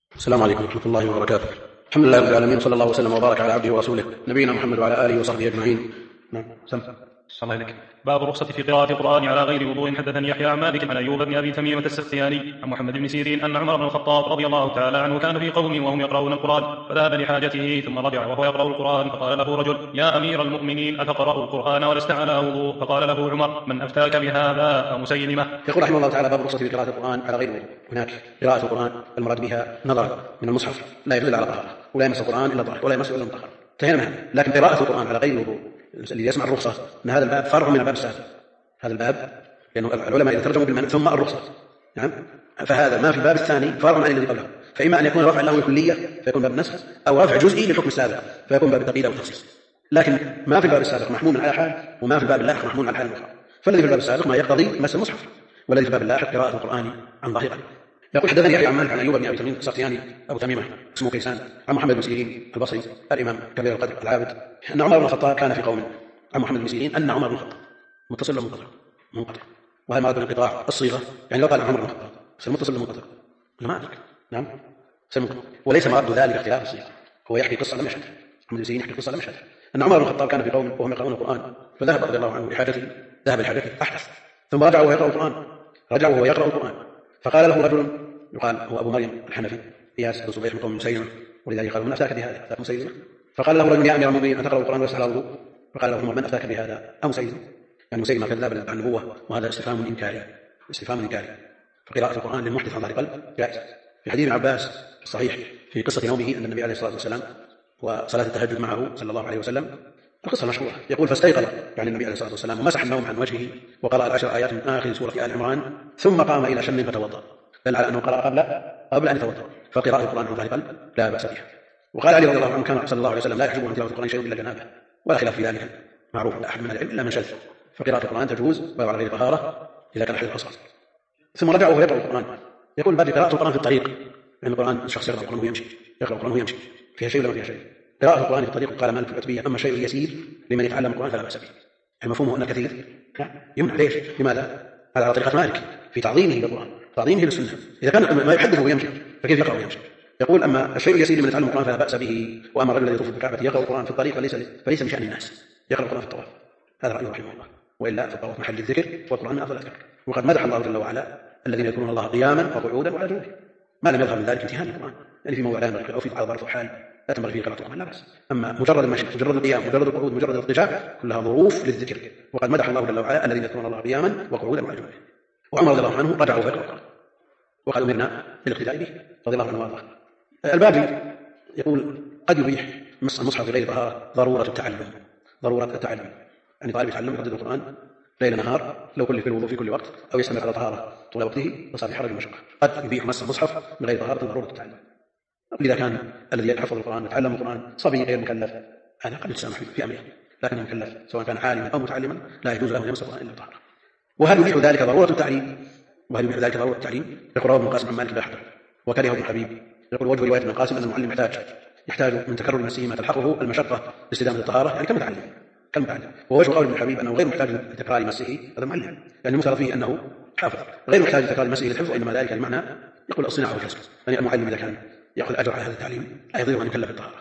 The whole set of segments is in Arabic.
السلام عليكم ورحمة الله وبركاته. الحمد لله رب العالمين، صلى الله وسلم وبارك على عبده ورسوله نبينا محمد وعلى آله وصحبه أجمعين. نعم. الله عليك. باب الرخصة في قراءة القرآن على غير وضوء. حدثني يحيى عن مالك عن أيوب بن أبي تميمة السختياني عن محمد بن سيرين أن عمر بن الخطاب رضي الله تعالى عنه كان في قوم وهم يقرؤون القرآن فذهب لحاجته ثم رجع وهو يقرأ القرآن فقال له رجل: يا أمير المؤمنين أتقرأ القرآن ولست على وضوء؟ فقال له عمر: من أفتاك بهذا أمسيلمة؟ يقول رحمه الله تعالى: باب الرخصة في قراءة القرآن على غير وضوء. هناك قراءة القرآن المراد بها نظر من المصحف لا يدل على طهارة، ولا يمس القرآن إلا طاهر ولا يمس إلا مطهر، انتهينا منها. لكن قراءة القرآن على غير وضوء اللي يسمع الرخصة أن هذا الباب فرع من الباب السابق. هذا الباب لأنه العلماء إذا ترجموا بالمنع ثم الرخصة، نعم، فهذا ما في الباب الثاني فرع عن الذي قبله، فإما أن يكون رفع له الكلية فيكون باب النسخ، أو رفع جزئي للحكم السابق فيكون باب التقييد أو التخصيص. لكن ما في الباب السابق محمول على حال، وما في الباب اللاحق محمول على حال أخرى. فالذي في الباب السابق ما يقتضي مس المصحف، والذي في الباب اللاحق قراءة القرآن عن ظاهر قلب. يقول: حدثني يحيى عن مالك عن أيوب بن أبي تميمة السختياني أبو تميمة اسمه كيسان عن محمد بن سيرين البصري الإمام كبير القدر العابد أن عمر بن الخطاب كان في قوم. عن محمد بن سيرين أن عمر بن الخطاب متصل ومنقطع، منقطع، وهذا مراد بالانقطاع الصيغة، يعني لو قال عمر بن الخطاب سيمتصل ومنقطع ما أدرك، نعم سيمتصل، وليس مراد ذلك اختلاف الصيغة، هو يحكي قصة لم يشهدها. محمد بن سيرين يحكي قصة لم يشهدها أن عمر بن الخطاب كان في قوم وهم يقرؤون القرآن فذهب رضي الله عنه لحاجته، ذهب لحاجته أحدث ثم رجع وهو يقرأ القرآن، رجع وهو يقرأ القرآن فقال له رجل يقال هو أبو مريم الحنفي إياس بن صبيح من قوم مسيلمة، ولذلك قالوا: من أفتاك بهذا؟ أفتاك مسيلمة؟ فقال له رجل: يا أمير المؤمنين أتقرأ القرآن ولست على وضوء؟ فقال له عمر: من أفتاك بهذا أمسيلمة؟ يعني مسيلمة كذاب عن النبوة، وهذا استفهام إنكاري، استفهام إنكاري. فقراءة القرآن للمحدث عن ظهر قلب جائز. في حديث ابن عباس الصحيح في قصة نومه أن النبي عليه الصلاة والسلام وصلاة التهجد معه صلى الله عليه وسلم، القصة مشهورة، يقول: فاستيقظ يعني النبي عليه الصلاة والسلام ومسح النوم عن وجهه وقرأ 10 آيات من آخر سورة آل عمران ثم قام إلى شن فتوضأ، دل على أنه قرأ قبل أن يتوضأ. فقراءة القرآن عن ظهر قلب لا بأس بها. وقال علي رضي الله عنه: كان صلى الله عليه وسلم لا يحجبه من تلاوة القرآن شيء إلا جنابه، ولا خلاف في ذلك معروف عند أحد من العلم إلا من شذ. فقراءة القرآن تجوز ولو على غير طهارة إذا كان حدث أصغر. ثم رجع وهو يقرأ القرآن. يقول: بعد قراءة القرآن في الطريق، يعني القرآن الشخص يقرأ القرآن وهو يمشي، يقرأ القرآن وهو يمشي، فيها شيء ولا ما فيها شيء؟ قراءة القرآن في الطريق قال مالك في العتبية: أما الشيء اليسير لمن يتعلم القرآن فلا بأس به. يعني مفهومه أن كثير يمنع. ليش؟ لماذا؟ هذا على طريقة مالك في تعظيمه للقرآن، تعظيمه للسنة. إذا كان ما يحدثه ويمشي فكيف يقرأ ويمشي؟ يقول: أما الشيء اليسير لمن يتعلم القرآن فلا بأس به. وأما الرجل الذي يطوف بالكعبة يقرأ القرآن في الطريق فليس من شأن الناس يقرأ القرآن في الطواف. هذا رأيه رحمه الله. وإلا فالطواف محل الذكر والقرآن من أفضل الذكر. وقد مدح الله جل وعلا الذين يذكرون الله قياما وقعودا وعلى جنوبهم، ما لم يظهر من ذلك امتهان القرآن، يعني في موضع لا ينبغي أو في بعض الحال لا تنبغي فيه قراءة القرآن لا بأس. أما مجرد المشي، مجرد القيام، مجرد القعود، مجرد الاضطجاع، كلها ظروف للذكر. وقد مدح الله جل وعلا الذين يذكرون الله قياما وقعودا وعلى جنوبهم. وعمر رضي الله عنه رجع وهو يقرأ القرآن وقد أمرنا بالاقتداء به رضي الله عنه وارضاه. الباقي يقول: قد يبيح مس المصحف بغير طهارة ضرورة التعلم، ضرورة التعلم، يعني طالب يتعلم يردد القرآن ليل نهار لو كل في الوضوء في كل وقت أو يستمر على طهارة طول وقته فصار في حرج ومشقة. قد يبيح مس المصحف بغير طهارة ضرورة التعلم. إذا كان الذي يحفظ القرآن يتعلم القرآن صبي غير مكلف هذا قد يتسامح في أمره، لكنه مكلف سواء كان عالما أو متعلما لا يجوز له أن يمس القرآن إلا بطهارة. وهل يبيح ذلك ضرورة التعليم؟ وهل يبيح ذلك ضرورة التعليم؟ يقول رواه ابن القاسم عن مالك لا يحضر وكرهه ابن حبيب. يقول: وجه رواية ابن القاسم أن المعلم يحتاج من تكرر مسه ما تلحقه المشقة لاستدامة الطهارة، يعني كمتعلم. ووجه قول ابن حبيب أنه غير محتاج لتكرار مسه، هذا معلم، يعني المفترض فيه أنه حافظ غير محتاج لتكرار مسه للحفظ، وإنما ذلك المعنى يقول الصناعة والكسب. يعني المعلم إذا كان يأخذ أجر على هذا التعليم لا يضير أن يكلف الطهارة،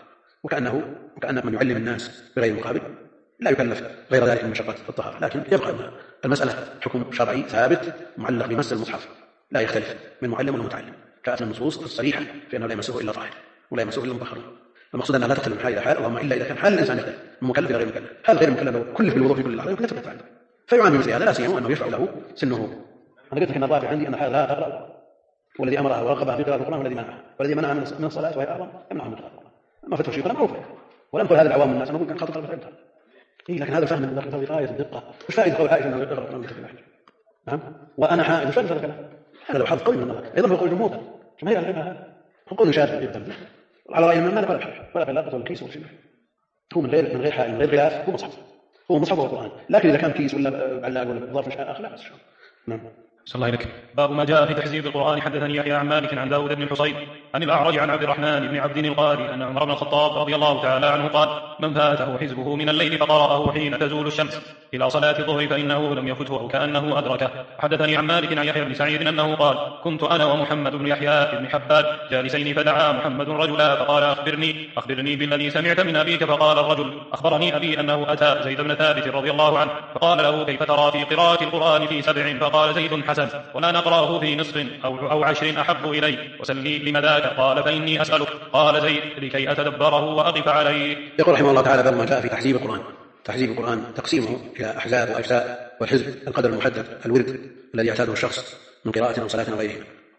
وكأن من يعلم الناس بغير مقابل لا يكلف غير ذلك من مشقة الطهارة. لكن يبقى المسألة حكم شرعي ثابت معلق بمس المصحف لا يختلف من معلم ومتعلم، كانت النصوص الصريحة في أنه لا يمسه إلا طاهر ولا يمسه إلا مطهر. المقصود أنها لا تختلف من حال إلى حال، اللهم إلا إذا كان حال الإنسان يختلف من مكلف إلى غير مكلف. هذا غير مكلف لو كل في الوضوء في كل لحظة يمكن يثبت عنده فيعامل مثل هذا، لا سيما أنه يشرع له سنه. أنا قلت لك أن الرابع عندي أن هذا لا تقرأ، والذي أمرها ورغبها في قراءة القرآن والذي منعها من الصلاة وهي أعظم يمنعها من قراءة القرآن. أما فتوى شيخنا معروفة، ولم تقل هذا العوام الناس أنا أقول كان خاطر فهمتها. لكن هذا الفهم من في غاية الدقة. مش فائدة قول عائشة أنه يقرأ القرآن في الحج؟ نعم. وأنا حائل مش فائدة هذا الكلام. هذا لو حظ قوي من الله أيضا هو قول الجمهور، ما هي العلم هذا؟ هو قول شاذ جدا على رأي من ولا خلاقة ولا كيس ولا شيء. هو من غير حائل من غير غلاف، هو مصحف القرآن. لكن إذا كان كيس ولا علاق ولا ظرف مش آخر لا بأس. نعم. صلى الله عليك. باب ما جاء في تحزيب القرآن. حدثني يحيى عن مالك عن داود بن الحصين عن الأعرج عن عبد الرحمن بن عبد القاري أن عمر بن الخطاب رضي الله تعالى عنه قال: من فاته حزبه من الليل فقرأه حين تزول الشمس إلى صلاة الظهر فإنه لم يفته أو كأنه أدركه. حدثني عن مالك عن يحيى بن سعيد أنه قال: كنت أنا ومحمد بن يحيى بن حبان جالسين فدعا محمد رجلا فقال: أخبرني بالذي سمعت من أبيك. فقال الرجل: أخبرني أبي أنه أتى زيد بن ثابت رضي الله عنه فقال له: كيف ترى في قراءة القرآن في 7؟ فقال زيد: حسن، ولا نقرأه في نصف أو 10 أحب إلي، وسلني لم ذاك؟ قال: فإني أسألك. قال زيد: لكي أتدبره وأقف عليه. يقول رحمه الله تعالى: باب ما جاء في تحزيب القرآن. تحزيب القرآن تقسيمه إلى أحزاب وأجزاء، والحزب القدر المحدد الورد الذي يعتاده الشخص من قراءة أو صلاة أو غيرها.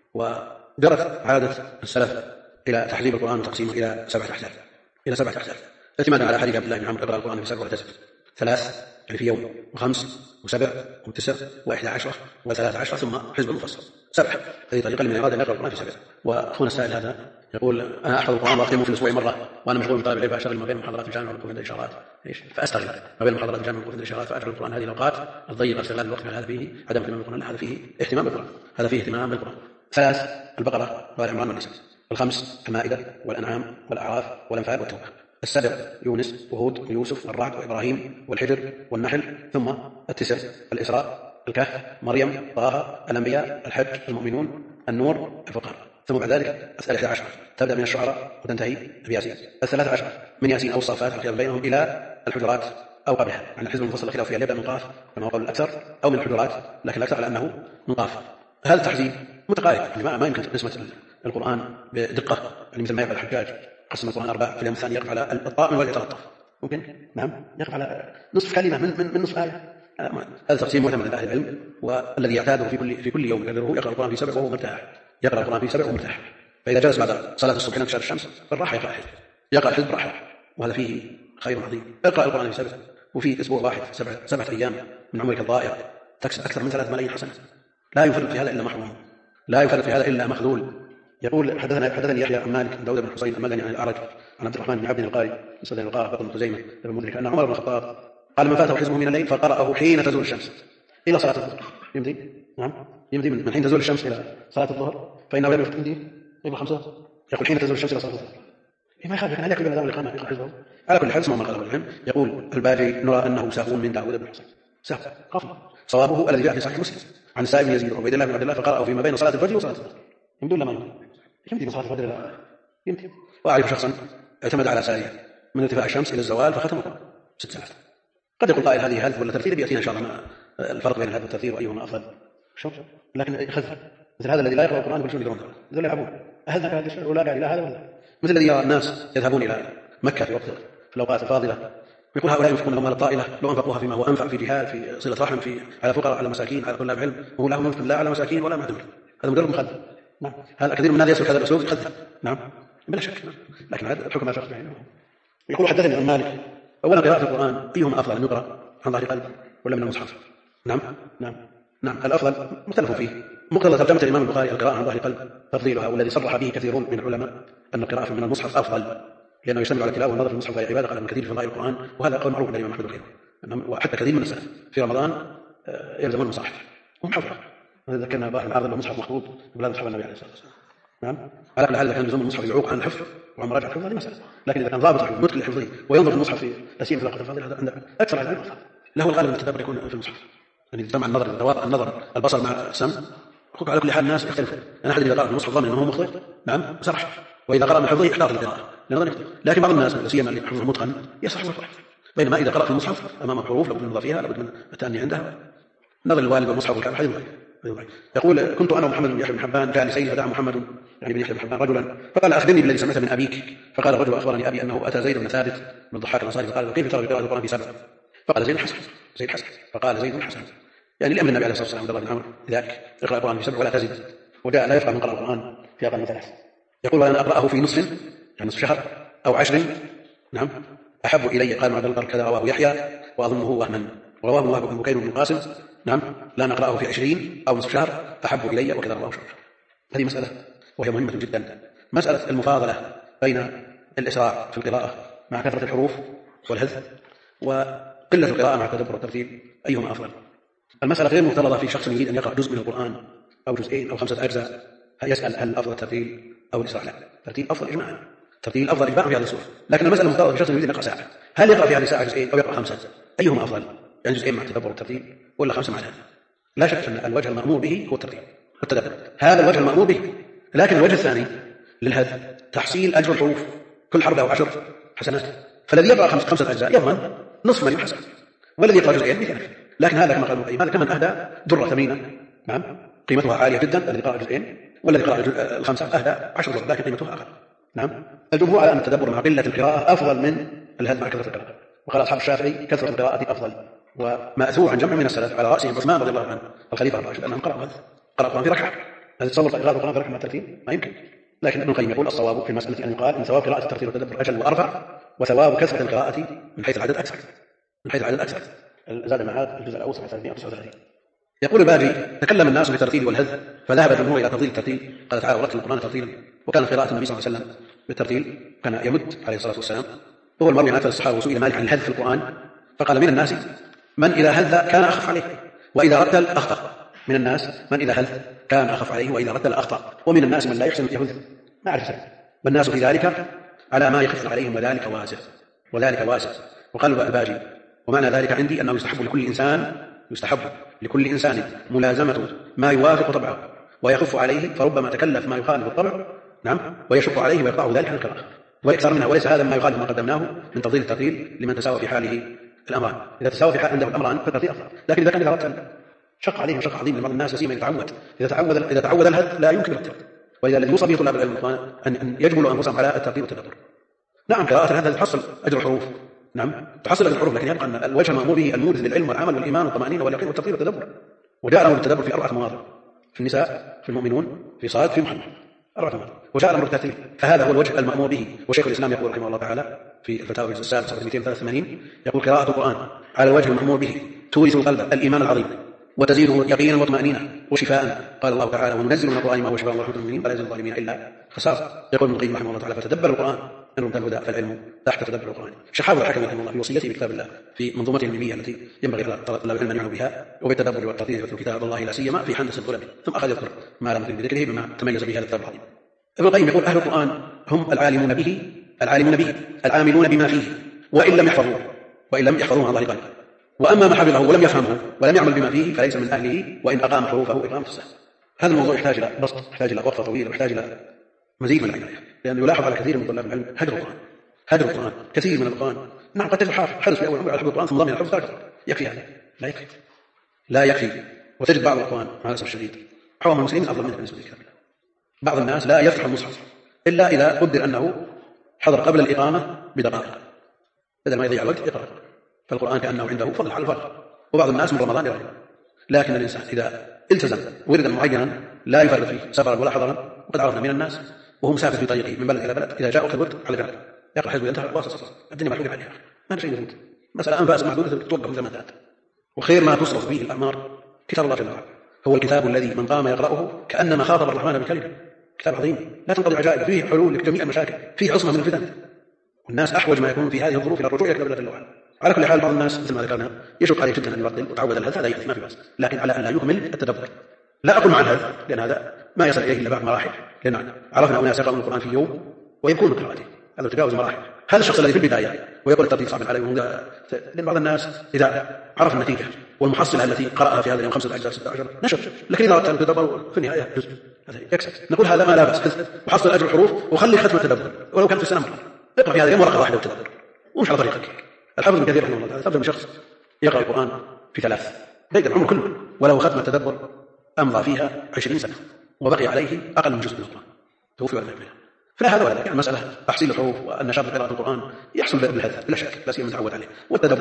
وجرت عادة السلف إلى تحزيب القرآن وتقسيمه إلى 7 أحزاب اعتمادا على حديث عبد الله بن عمرو: اقرأ القرآن في 7 واعتزل. 3 يعني في يوم، و5 و7 و9 و11 و13، ثم حزب مفصل 7. هذه طريقة لمن أراد أن يقرأ القرآن في 7. وأخونا السائل هذا يقول: أنا أحفظ القرآن وأختمه في الأسبوع مرة، وأنا مشغول بطالب العلم، فأشتغل ما بين محاضرات الجامعة والوقوف عند الإشارات، فأستغل ما بين محاضرات الجامعة والوقوف عند الإشارات، فأجعل القرآن هذه الأوقات الضيقة استغلال الوقت. هذا فيه عدم اهتمام بالقرآن، هذا فيه اهتمام بالقرآن، هذا فيه اهتمام بالقرآن. 3 البقرة وآل عمران والنساء. 5 المائدة والأنعام والأعراف والأنفال والتوبة. 7 يونس وهود ويوسف والرعد وإبراهيم والحجر والنحل. ثم 9 الإسراء، الكهف، مريم، طه، الأنبياء، الحج، المؤمنون، النور، الفقر. ثم بعد ذلك 11 تبدأ من الشعراء وتنتهي بياسين. 13 من ياسين أو الصافات الخلاف بينهم إلى الحجرات أو قبلها، عن الحزب المفصل الخلاف فيها يبدأ من قاف كما هو قول الأكثر، أو من الحجرات، لكن الأكثر على أنه من قاف. هذا التحزيب متقارب، ما يمكن قسمة القرآن بدقة، يعني مثل ما يفعل الحجاج قسم القرآن 4 في اليوم الثاني يقف على الطاء من وجه يتلطف، ممكن نعم يقف على نصف كلمة من نصف آية. هذا تقسيم معتمد أهل العلم، والذي يعتاده في كل يوم يقرأ القرآن في 7 وهو مرتاح، يقرأ القرآن في 7 وهو مرتاح. فإذا جلس بعد صلاة الصبح انكشاف الشمس بالراحة يقرأ الحزب راحة، وهذا فيه خير عظيم. اقرأ القرآن في 7، وفي أسبوع واحد 7 أيام من عمرك الضائع تكسب أكثر من 3 ملايين حسنة. لا يفرط في هذا إلا محروم، لا يفرط في هذا إلا مخذول. يقول: حدثني يحيى عن مالك بن داود بن حسين المدني عن الأعرج عن عبد الرحمن بن عبد القاري مسند القاف بن خزيمة بن مدرك أن عمر بن الخطاب قال: من فاته حزبه من الليل فقرأه حين تزول الشمس إلى صلاة الظهر. يمضي من حين تزول الشمس إلى صلاة الظهر، فإنه لم يمضي إلى 5. يقول: حين تزول الشمس إلى صلاة الظهر. ما يخاف، لكن هل يكفي بهذا الإقامة يقرأ حزبه؟ على كل حال اسمه ما قال العلم. يقول الباجي: نرى أنه سهو من داود بن حسين، سهو غفل. صوابه الذي جاء في صحيح مسلم عن السائب بن يزيد وعبيد الله بن عبد الله فقرأه فيما بين صلاة الفجر وصلاة الظهر. يمضي ولا ما يمضي من صلاة الفجر؟ يمضي. وأعرف شخصا اعتمد على سارية من ارتفاع الشمس إلى الزوال فختم القرآن 6 ساعات. قد يقول قائل: هذه هلف ولا ترتيل؟ بيأتينا إن شاء الله الفرق بين الهلف والترتيل وأيهما أفضل. لكن خذ مثل هذا الذي لا يقرأ القرآن كل شيء يدرون، ذول يلعبون. هذا هذا الشيء ولا إلى هذا ولا مثل الذي يرى الناس يذهبون إلى مكة في وقت في الأوقات الفاضلة، يقول: هؤلاء ينفقون الأموال الطائلة لو أنفقوها فيما هو أنفع، في جهاد، في صلة رحم، على فقراء، على مساكين، على طلاب علم، وهو لهم ينفق لا على مساكين ولا معدوم. هذا مجرد مخدر. نعم، هذا كثير من الناس يسلك هذا الأسلوب يخدر. نعم بلا شك. لكن هذا الحكم لا شك بعينه. يقول: حدثني عن مالك: أولا قراءة القرآن أيهما أفضل، أن يقرأ عن ظهر قلب ولا من المصحف؟ نعم الأفضل مختلف فيه. مقتضى ترجمة الإمام البخاري القراءة عن ظهر قلب تفضيلها، والذي صرح به كثيرون من العلماء أن القراءة من المصحف أفضل، لأنه يشتمل على التلاوة والنظر في المصحف وهي عبادة، قال ابن كثير في فضائل القرآن، وهذا قول معروف عند الإمام أحمد وغيره. وحتى كثير من السلف في رمضان يلزمون المصاحف وهم حفظة. ذكرنا بعض العرض أنه مصحف مخطوط بلاد أصحاب النبي عليه الصلاة والسلام. نعم، على كل حال إذا كان يلزم المصحف يعوق عن الحفظ وعن مراجعة الحفظ هذه مسألة، لكن إذا كان ضابط متقن لحفظه وينظر في المصحف لا سيما في الأوقات الفاضلة، هذا عند أكثر على العلم له الغالب أن التدبر يكون في المصحف، يعني يجتمع النظر البصر مع السمع. على كل حال الناس يختلفون. أنا أحد إذا قرأ في المصحف ظن أنه مخطئ نعم سرح، وإذا قرأ من حفظه احتاط للقراءة لأنه يخطئ. لكن بعض الناس لا سيما اللي حفظه متقن يصح ويصح، بينما إذا قرأ في المصحف أمام الحروف لابد من النظر فيها، لابد من التأني عندها، نظر الوالد والمصحف والكعب حديث. يقول: كنت أنا ومحمد بن يحيى بن حبان جالسين فدعا محمد يعني بن يحيى بن حبان رجلا فقال: أخبرني بالذي سمعت من أبيك. فقال الرجل: أخبرني أبي أنه أتى زيد بن ثابت بن الضحاك الأنصاري فقال: كيف ترى قراءة القرآن في 7؟ فقال: زيد حسن. فقال زيد حسن، يعني لأمر النبي عليه الصلاة والسلام عبد الله بن عمرو لذلك: اقرأ القرآن في 7 ولا تزد. وجاء لا يفقه من قرأ القرآن في أقل من 3. يقول: وأنا أقرأه في نصف يعني نصف شهر أو 10 نعم أحب إلي. قال عبد الله كذا رواه يحيى وأظنه وهما، رواه الله بن بكير بن القاسم نعم لا نقرأه في 20 أو نصف شهر أحب إلي وكذا رواه شهر. هذه مسألة وهي مهمة جدا، مسألة المفاضلة بين الإسراع في القراءة مع كثرة الحروف والهذ وقلة القراءة مع التدبر والترتيب، أيهما أفضل؟ المسألة غير مفترضة في شخص يريد أن يقرأ جزء من القرآن أو جزئين أو 5 أجزاء يسأل هل الأفضل الترتيل أو الإسراع، لا، ترتيل أفضل إجماعا، ترتيل أفضل إجماعا في هذه السورة. لكن المسألة مفترضة في شخص يريد أن يقرأ ساعة، هل يقرأ في هذه الساعة جزئين أو يقرأ 5؟ أيهما أفضل؟ يعني جزئين مع التدبر والترتيل ولا 5 مع الهدف؟ لا شك أن الوجه المأمور به هو الترتيل والتدبر، هذا الوجه المأمور به. لكن الوجه الثاني للهدف تحصيل أجر الحروف، كل حرف له 10 حسنات، فالذي يقرأ 5 أجزاء يضمن نصف مليون حسنة، والذي يقرأ جزئين مثله. لكن هذا كما قال ابن القيم هذا كمن أهدى درة ثمينة، نعم، قيمتها عالية جدا، الذي قرأ جزئين، والذي قرأ 5 أهدى 10 درة لكن قيمتها أقل. نعم، الجمهور على أن التدبر مع قلة القراءة أفضل من الهدف مع كثرة القراءة، وقال أصحاب الشافعي كثرة القراءة أفضل، ومأثور عن جمع من السلف على رأسهم عثمان رضي الله عنه الخليفة الراشد أنهم قرأوا القرآن في ركعة. هل تصور قراءة القرآن في ركعة مع الترتيل؟ ما يمكن. لكن ابن القيم يقول الصواب في المسألة أن يقال إن ثواب قراءة الترتيل والتدبر أجل وأرفع، وثواب كثرة القراءة من حيث العدد أكثر، من حيث العدد أكثر. زاد المعاد الجزء الأول صفحة 339. يقول الباجي تكلم الناس بالترتيل والهذ فذهب الجمهور إلى تفضيل الترتيل، قال تعالى ورتل القرآن ترتيلا، وكانت قراءة النبي صلى الله عليه وسلم بالترتيل كان يمد عليه الصلاة والسلام. هو المروي عن أكثر الصحابة وسئل مالك عن الهذ في القرآن فقال من الناس من إذا هذ كان أخف عليه وإذا رتل أخطأ، من الناس من إذا هذ كان أخف عليه وإذا رتل أخطأ، ومن الناس من لا يحسن يهذ ما أعرف سبب، والناس في ذلك على ما يخف عليهم وذلك واسع. وقال الباجي ومعنى ذلك عندي أنه يستحب لكل إنسان ملازمة ما يوافق طبعه ويخف عليه، فربما تكلف ما يخالف الطبع، نعم، ويشق عليه ويقطعه ذلك عن القراءة ويكثر منها، وليس هذا ما يخالف ما قدمناه من تفضيل الترتيل لمن تساوى في حاله الأمران. إذا تساوى في حال عنده الأمران فالترتيل أفضل، لكن إذا كان إذا رتل شق عليه شق عظيم لبعض الناس يسيما إذا تعود الهد لا يمكن الترتيل، ولذا الذي يوصى به طلاب العلم أن يجبلوا أنفسهم على الترتيل والتدبر. نعم، قراءة الهد تحصل أجر الحروف، نعم تحصل أجر الحروف، لكن يبقى أن الوجه المأمور به المورث للعلم والعمل والإيمان والطمأنينة واليقين والترتيل والتدبر. وجاء الأمر بالتدبر في 4 مواضع: في النساء، في المؤمنون، في صاد، في محمد، 4 مواضع، وجاء الأمر بالترتيل، فهذا هو الوجه المأمور به. وشيخ الإسلام يقول رحمه الله تعالى في الفتاوى السادسة صفحة 283 يقول قراءة القرآن على الوجه المأمور به تورث القلب الإيمان العظيم وتزيده يقينا وطمأنينة وشفاء. قال الله تعالى وننزل من القرآن ما هو شفاء ورحمة للمؤمنين ولا يزيد الظالمين إلا خسارة. يقول ابن القيم رحمه الله تعالى فتدبر القرآن إن رمت الهدى فالعلم تحت تدبر القرآن. شحاب الحكم رحمه الله في وصيته بكتاب الله في منظومته العلمية التي ينبغي طلاب العلم أن يعنوا بها وبالتدبر والترتيل يتلو كتاب الله لا سيما في حدث الظلم، ثم أخذ يذكر ما لم يكن بذكره بما تميز به هذا الكتاب العظيم. ابن القيم يقول أهل القرآن هم العالمون به العاملون بما فيه وإن لم يحفظوه عن ظهر قلب، وأما ما حفظه ولم يفهمه ولم يعمل بما فيه فليس من أهله وإن أقام حروفه إقامة السهل. هذا الموضوع يحتاج إلى بسط، يحتاج إلى وقفة طويلة، ويحتاج إلى مزيد من العناية، لأنه يلاحظ على كثير من طلاب العلم هدر القرآن كثير من القرآن. نعم قد تجد حرص في أول عمره على حفظ القرآن ثم ضمن الحفظ تركه، يكفي هذا؟ لا يكفي. وتجد بعض الإخوان مع الأسف الشديد عوام المسلمين أفضل منه بالنسبة لكتاب الله. بعض الناس لا يفتح المصحف إلا إذا قدر أنه حضر قبل الإقامة بدقائق، بدل ما يضيع الوقت يقرأ، فالقرآن كأنه عنده فضل على الفرق. وبعض الناس من رمضان يرى، لكن الإنسان إذا التزم وردا معينا لا يفرط فيه سفرا ولا حضرا، وقد عرفنا من الناس وهو مسافر في طريقه من بلد إلى بلد إذا جاء وقت الورد على جانب يقرأ حزب ينتهي واصل صفر، الدنيا محلوقة عليها، ما شيء يفوت، مسألة أنفاس محدودة توقف زي ما انتهت. وخير ما تصرف به الأعمار كتاب الله جل وعلا، هو الكتاب الذي من قام يقرأه كأنما خاطب الرحمن بكلمة. كتاب عظيم لا تنقضي عجائب، فيه حلول لجميع المشاكل، فيه عصمة من الفتن، والناس أحوج ما يكون في هذه الظروف إلى الرجوع إلى كتاب الله جل وعلا. على كل حال بعض الناس مثل ما ذكرنا يشق عليه جدا أن يرتل وتعود الهذا، هذا يأتي ما في بأس، لكن على أن لا يكمل التدبر. لا أقول مع هذا لأن هذا ما يصل إليه إلا بعد مراحل، لأن عرفنا أناس يقرؤون القرآن في يوم ويكون من قراءته، هذا تجاوز مراحل. هذا الشخص الذي في البداية ويقول الترتيب صعب عليه، لأن بعض الناس إذا عرف النتيجة والمحصلة التي قرأها في هذا اليوم 5 أجزاء 16 نشر، لكن إذا رتل التدبر في النهاية جزء هذا يكسب. نقول هذا ما لا بأس، وحصل أجر الحروف وخلي ختم التدبر ولو كان في السنة مرة، اقرأ في هذا اليوم ورقة واحدة والتدبر ومش على طريقك. الحافظ ابن كثير رحمه الله تعالى ترجم شخص يقرأ القرآن في 3 بيد العمر كله، ولو ختم التدبر أمضى فيها 20 سنة وبقي عليه أقل من جزء من القرآن، توفي ولا يكمل. فلا هذا ولا ذاك، يعني مسألة تحصيل الحروف والنشاط في قراءة القرآن يحصل بالهذا بلا شك، لا سيما متعود عليه.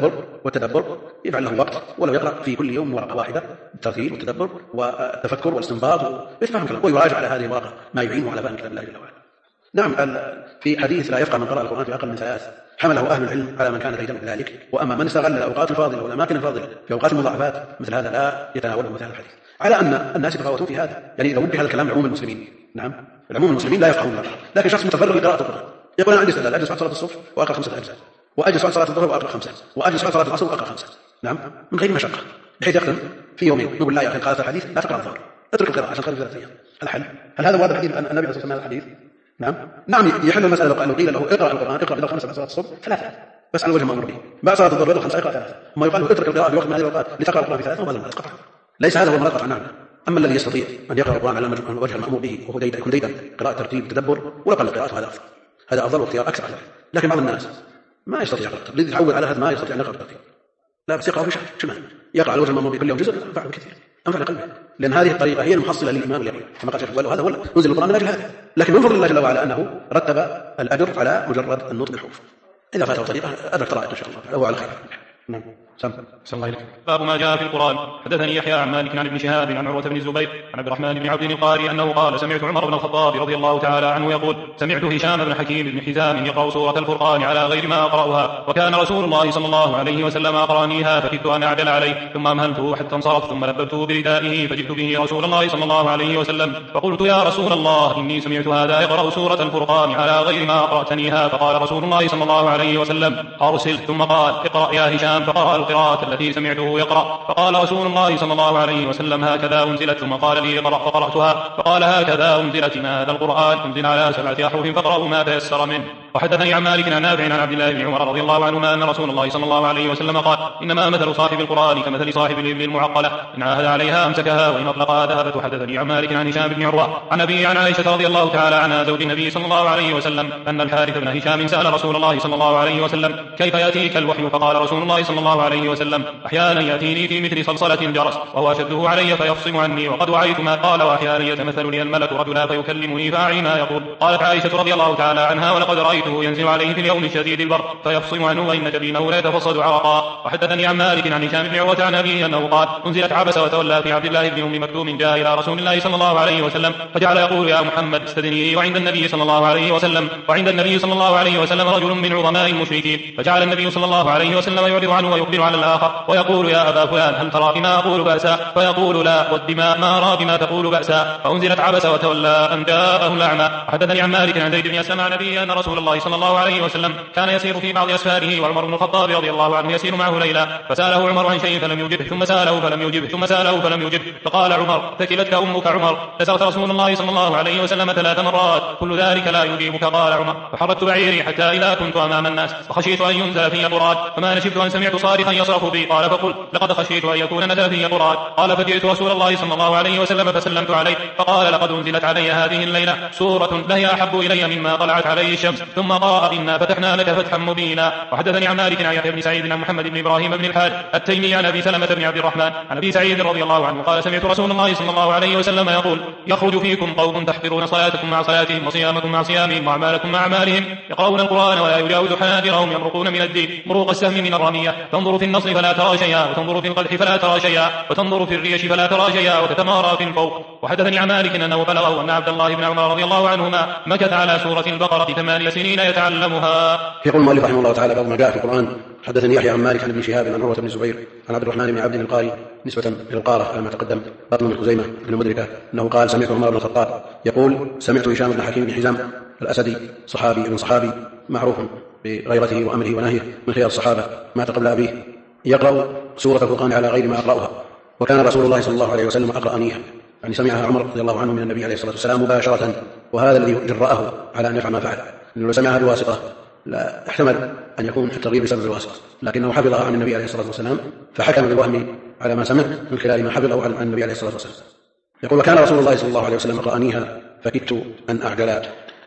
والتدبر يجعل له وقت، ولو يقرأ في كل يوم ورقة واحدة بالترتيل والتدبر والتفكر والاستنباط ويفهم كلام ويراجع على هذه الورقة ما يعينه على فهم كتاب الله جل وعلا. نعم، في حديث لا يفقه من قرأ القرآن في أقل من 3 حمله أهل العلم على من كان ليس ذلك، وأما من استغل الأوقات الفاضلة والأماكن الفاضلة في أوقات المضاعفات مثل هذا لا يتناوله مثل هذا الحديث، على أن الناس يتفاوتون في هذا. يعني لو وجه هذا الكلام لعموم المسلمين، نعم العموم المسلمين لا يفقهون القرآن، لكن شخص متفرغ لقراءة القرآن يقول أنا عندي استعداد أجلس بعد صلاة الصبح وأقرأ 5 أجزاء، وأجلس بعد صلاة الظهر وأقرأ 5، وأجلس بعد صلاة العصر وأقرأ 5، نعم من غير مشقة، بحيث يختم في يومين. نقول لا يا أخي قال الحديث لا تقرأ الظهر، اترك القراءة عشان تخرج 3 أيام. هل هذا واضح حديث النبي صلى الله عليه وسلم؟ الحديث نعم يحل المسألة لو قيل له اقرأ القرآن اقرأ إلى 5 صلاة الصبح 3 بس على وجه ما أمر به. بعد صلاة الظهر 5 اقرأ 3. وما يقال له اترك القراءة في وقت من هذه الأوقات لتقرأ القرآن في 3 وهذا المراد قطعا. ليس هذا هو المراد قطعا. نعم. أما الذي يستطيع أن يقرأ القرآن على وجه المأمور به وهو يكون ديدا قراءة ترتيب تدبر ولقل القراءة هذا أفضل واختيار أكثر. لكن بعض الناس ما يستطيع يقرأ الترتيب يتعود على هذا ما يستطيع أن يقرأ الترتيب لا بس يقرأ في شمال يقرأ على وجه المأمور به كل يوم جزء أنفع بكثير أنفع لقلبه لأن هذه الطريقة هي المحصلة للإيمان واليقين كما قال الشيخ وهذا هو نزل القرآن من أجل هذا. لكن من فضل الله جل وعلا أنه رتب الأجر على مجرد النطق بالحروف. إذا فاته طريقة أدرك طرائق إن شاء الله هو على خير. نعم. الله إليك. باب ما جاء في القرآن. حدثني يحيى عن مالك عن ابن شهاب عن عروة بن الزبير عن عبد الرحمن بن عبد القاري أنه قال سمعت عمر بن الخطاب رضي الله تعالى عنه يقول سمعت هشام بن حكيم بن حزام يقرأ سورة الفرقان على غير ما أقرأها وكان رسول الله صلى الله عليه وسلم أقرأنيها فكدت أن أعدل عليه ثم أمهلته حتى انصرف ثم لببته بردائه فجئت به رسول الله صلى الله عليه وسلم فقلت يا رسول الله إني سمعت هذا يقرأ سورة الفرقان على غير ما أقرأتنيها فقال رسول الله صلى الله عليه وسلم أرسل ثم قال اقرأ يا هشام فقرأ القراءة التي سمعته يقرأ فقال رسول الله صلى الله عليه وسلم هكذا أنزلت ثم قال لي اقرأ فقرأتها فقال هكذا أنزلت ما هذا القرآن أنزل على 7 أحرف فاقرأوا ما تيسر منه. وحدثني عن مالك عن نافع عن عبد الله بن عمر رضي الله عنهما أن رسول الله صلى الله عليه وسلم قال إنما مثل صاحب القرآن كمثل صاحب الإبل المعقلة إن عاهد عليها أمسكها وإن أطلقها ذهبت. وحدثني عن مالك عن هشام بن عروة عن أبي عن عائشة رضي الله تعالى عنها زوج النبي صلى الله عليه وسلم أن الحارث بن هشام سأل رسول الله صلى الله عليه وسلم كيف يأتيك الوحي فقال رسول الله صلى الله عليه وسلم أحيانا يأتيني في مثل صلصلة الجرس وهو أشده علي فيفصم عني وقد وعيت ما قال وأحيانا يتمثل لي الملك رجلا فيكلمني فأعي ما يقول. قالت عائشة رضي الله تعالى عنها ولقد رأيته ينزل عليه في اليوم الشديد البرد فيفصم عنه وإن جبينه لا يتفصد عرقا. وحدثني عن مالك عن هشام بن عروة عن أبيه أنه قال أنزلت عبس وتولى في عبد الله بن أم مكتوم جاء إلى رسول الله صلى الله عليه وسلم فجعل يقول يا محمد استدني وعند النبي صلى الله عليه وسلم رجل من عظماء المشركين فجعل النبي صلى الله عليه وسلم يعرض عنه ويقبل على الآخر ويقول يا أبا فلان هل ترى بما أقول بأسا فيقول لا والدماء ما أرى بما تقول بأسا فأنزلت عبس وتولى أن جاءه الأعمى. حدثني عن مالك عن زيد بن أسلم عن نبيه أن رسول الله صلى الله عليه وسلم كان يسير في بعض أسفاره وعمر بن الخطاب رضي الله عنه يسير معه ليلا فسأله عمر عن شيء فلم يجبه ثم سأله فلم يجبه فقال عمر ثكلتك أمك عمر لسألت رسول الله صلى الله عليه وسلم 3 مرات كل ذلك لا يجيبك. قال عمر فحركت بعيري حتى إذا كنت أمام الناس وخشيت أن ينزل في قراد فما نشبت أن سمعت صارخا يصرخ بي قال فقل لقد خشيت أن يكون نزل في قراد. قال فجئت رسول الله صلى الله عليه وسلم فسلمت عليه فقال لقد أنزلت علي هذه الليلة سورة لهي أحب إلي مما طلعت عليه الشمس ثم قرأ إنا فتحنا لك فتحا مبينا. وحدثني عن مالك عن يحيى بن سعيد عن محمد بن إبراهيم بن الحارث التيمي عن أبي سلمة بن عبد الرحمن عن أبي سعيد رضي الله عنه قال سمعت رسول الله صلى الله عليه وسلم يقول يخرج فيكم قوم تحقرون صلاتكم مع صلاتهم وصيامكم مع صيامهم وأعمالكم مع أعمالهم يقرؤون القرآن ولا يجاوز حناجرهم يمرقون من الدين مروق السهم من الرمية تنظر في النصر فلا ترى شيئا وتنظر في القدح فلا ترى شيئا وتنظر في الريش فلا ترى شيئا وتتمارى في الفوق. وحدثني عن مالك أنه بلغه أن عبد الله بن عمر رضي الله عنهما مكث على سورة البقرة 8 سنين يتعلمها. يقول المؤلف رحمه الله تعالى باب ما جاء في القرآن. حدثني يحيى عن مالك عن ابن شهاب عن عروة بن الزبير عن عبد الرحمن بن عبد القاري نسبة إلى القارة كما تقدم بطن من خزيمة بن مدركة أنه قال سمعت عمر بن الخطاب يقول سمعت هشام بن حكيم بن حزام الأسدي صحابي معروف بغيرته وأمره ونهيه من خيار الصحابة مات قبل أبيه يقرأ سورة الفرقان على غير ما أقرأها وكان رسول الله صلى الله عليه وسلم أقرأنيها يعني سمعها عمر رضي الله عنه من النبي عليه الصلاة والسلام مباشرة وهذا الذي جرأه على أن يفعل ما فعل لأنه سمعها بواسطة لا احتمل أن يكون الترغيب بسبب الواسطة لكنه حفظها عن النبي عليه الصلاة والسلام فحكم بالوهم على ما سمع من خلال ما حفظه عن النبي عليه الصلاة والسلام. يقول وكان رسول الله صلى الله عليه وسلم أقرأنيها فكدت أن أعجل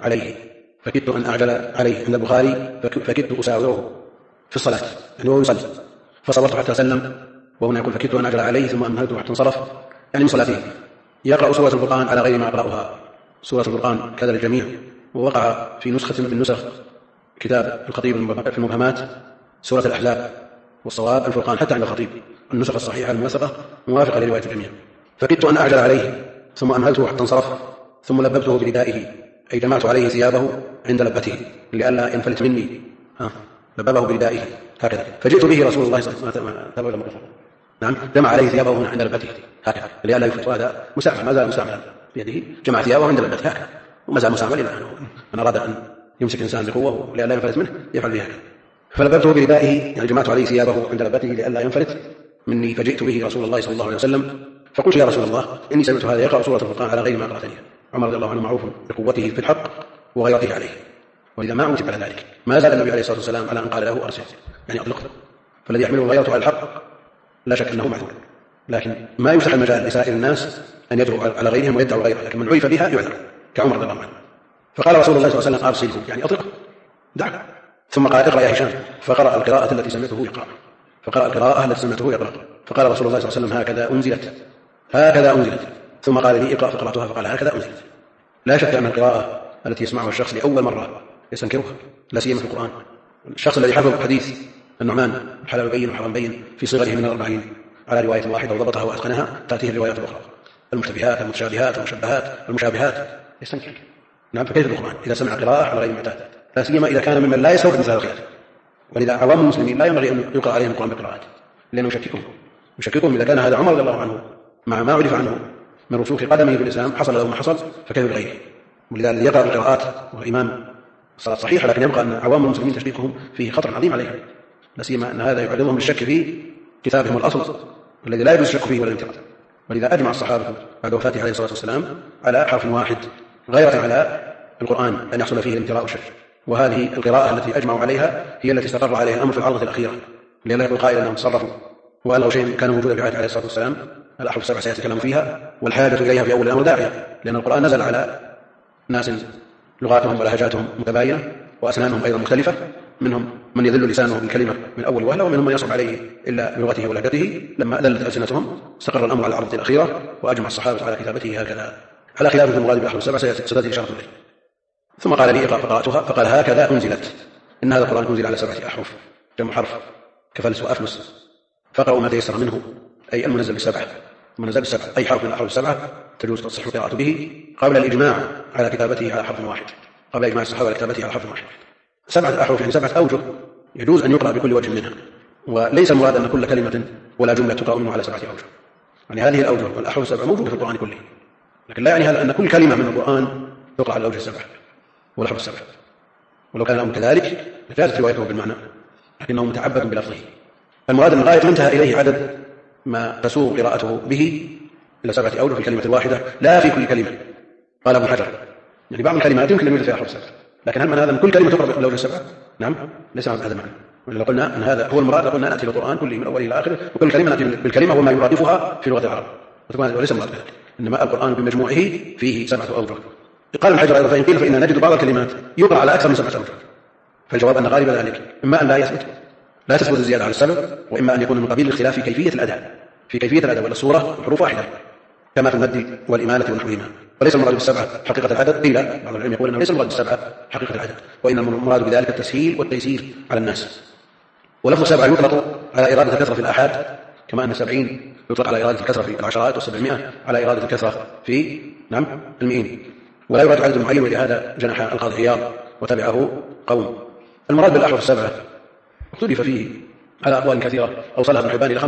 عليه عند البخاري فكدت أساوره في الصلاة يعني هو يصلي فصبرت حتى سلم وهنا يقول فكدت أن أعجل عليه ثم أمهلته حتى انصرف يعني من صلاته. يقرأ سورة الفرقان على غير ما أقرأها سورة الفرقان كذا للجميع ووقع في نسخة من نسخ كتاب الخطيب في المبهمات سورة الأحزاب والصواب الفرقان حتى عند الخطيب النسخ الصحيحة الموثقة موافقة لرواية الجميع. فكدت أن أعجل عليه ثم أمهلته حتى انصرف ثم لببته بردائه أي جمعت عليه ثيابه عند لبته لئلا ينفلت مني لببه بردائه هكذا فجئت به رسول الله صلى الله عليه وسلم نعم جمع عليه ثيابه هنا عند لبته هكذا لئلا يفلت وهذا مساعد ما زال مستعملا بيده جمع ثيابه عند لبته هكذا وما زال مستعمل إلى أن أراد أن يمسك إنسان بقوة لئلا ينفلت منه يفعل به هكذا فلببته بردائه يعني جمعت عليه ثيابه عند لبته لئلا ينفلت مني فجئت به رسول الله صلى الله عليه وسلم فقلت يا رسول الله إني سمعت هذا يقرأ سورة الفرقان على غير ما قرأتني. عمر رضي الله عنه معروف بقوته في الحق وغيرته عليه، ولذا ما عتب على ذلك. ما زال النبي عليه الصلاة والسلام على أن قال له أرسل، يعني أطلقه. فالذي يحمله غيرته على الحق لا شك أنه معذور، لكن ما يفتح المجال لسائر الناس أن يدعوا على غيرهم ويدعوا غيره، لكن من عرف بها يعذر كعمر رضي الله عنه. فقال رسول الله صلى الله عليه وسلم أرسله، يعني أطلقه دعه. ثم قال اقرأ يا هشام، فقرأ القراءة التي سمعته يقرأ، فقال رسول الله صلى الله عليه وسلم هكذا أنزلت. ثم قال لي اقرأ، فقرأتها فقال هكذا أنزلت. لا شك أن القراءة التي يسمعها الشخص لأول مرة يستنكرها، لا سيما في القرآن. الشخص الذي حفظ حديث النعمان الحلال بين والحرام بين في صغره من 40 على رواية واحدة وضبطها وأتقنها، تأتيه الروايات الأخرى المشتبهات المتشابهات المشابهات يستنكر. نعم، فكيف القرآن إذا سمع قراءة على غير معتاد، لا سيما إذا كان ممن لا يستوعب مثل الخلاف. ولذا عوام المسلمين لا ينبغي أن يقرأ عليهم القرآن بقراءات، لأنه يشككهم إذا كان هذا عمر رضي الله عنه مع ما عرف عنه من رسوخ قدمه في الإسلام حصل له ما حصل، فكيف بغيره؟ ولذا يقرأ القراءات والإمام الصلاة صحيحة، لكن يبقى أن عوام المسلمين تشكيكهم فيه خطر عظيم عليهم، لا سيما أن هذا يعرضهم بالشك في كتابهم الأصل الذي لا يجوز الشك فيه ولا الانتقاد. ولذا أجمع الصحابة بعد وفاته عليه الصلاة والسلام على حرف واحد غيرة على القرآن أن يحصل فيه الامتراء والشك. وهذه القراءة التي أجمعوا عليها هي التي استقر عليها الأمر في العرضة الأخيرة، لأن يقول قائل أنهم تصرفوا وألغوا شيء كان موجودا في عهد عليه الصلاة والسلام. الأحرف السبع سيتكلم فيها، والحاجة إليها في أول الأمر داعية، لأن القرآن نزل على ناس لغاتهم ولهجاتهم متباينة وأسنانهم أيضا مختلفة، منهم من يذل لسانه بالكلمة من أول وهلة، ومنهم من يصعب عليه إلا بلغته ولهجته. لما ذلت ألسنتهم استقر الأمر على العرضة الأخيرة، وأجمع الصحابة على كتابته هكذا، على خلاف المراد بالأحرف السبع ستأتي إشارة إليه. ثم قال لي اقرأ، فقرأتها فقال هكذا أنزلت. إن هذا القرآن أنزل على 7 أحرف، جمع حرف كفلس وأفلس، فقرأوا ما تيسر منه، أي المنزل بالسبعة. أي حرف من الأحرف السبعة تجوز تصح القراءة به قبل الإجماع على كتابته على حرف واحد، قبل إجماع الصحابة على كتابته على حرف واحد. 7 أحرف يعني 7 أوجه يجوز أن يقرأ بكل وجه منها، وليس المراد أن كل كلمة ولا جملة تقرأ منه على 7 أوجه. يعني هذه الأوجه والأحرف السبع موجودة في القرآن كله، لكن لا يعني هذا أن كل كلمة من القرآن تقرأ على الأوجه السبع والأحرف السبع. ولو كان الأمر كذلك لجازت روايته بالمعنى، لكنه متعبد بلفظه. المراد أن الغاية انتهى إليه عدد ما تسوغ قراءته به إلى 7 أوجه في الكلمة الواحدة، لا في كل كلمة. قال ابن حجر يعني بعض الكلمات يمكن أن يوجد فيها أحرف السبع، لكن هل من هذا من كل كلمة تقرأ بالأوجه السبع؟ نعم، ليس هذا معنى. ولو قلنا أن هذا هو المراد لقلنا نأتي بالقرآن كله من أوله إلى آخره، وكل كلمة نأتي بالكلمة وما يرادفها في لغة العرب، وليس المراد ذلك. إنما القرآن بمجموعه فيه 7 أوجه. قال ابن حجر أيضا فإن قيل فإن نجد بعض الكلمات يقرأ على أكثر من 7 أوجه، فالجواب أن غالب ذلك إما أن لا تثبت الزيادة على السبب، وإما أن يكون من قبيل الاختلاف في كيفية الأداء والصورة والحروف واحدة، كما في المد والإمالة ونحوهما. وليس المراد بالسبعة حقيقة العدد، قيل بعض العلم يقول أنه ليس المراد بالسبعة حقيقة العدد، وإن المراد بذلك التسهيل والتيسير على الناس. ولفظ 7 يطلق على إرادة الكثرة في الآحاد، كما أن 70 يطلق على إرادة الكثرة في العشرات، و700 على إرادة الكثرة في المئين، ولا يراد عدد معين. ولهذا جنح القاضي عياض وتبعه قوم. المراد بالأحرف السبعة اختلف فيه على أقوال كثيرة، أوصلها ابن حبان إلى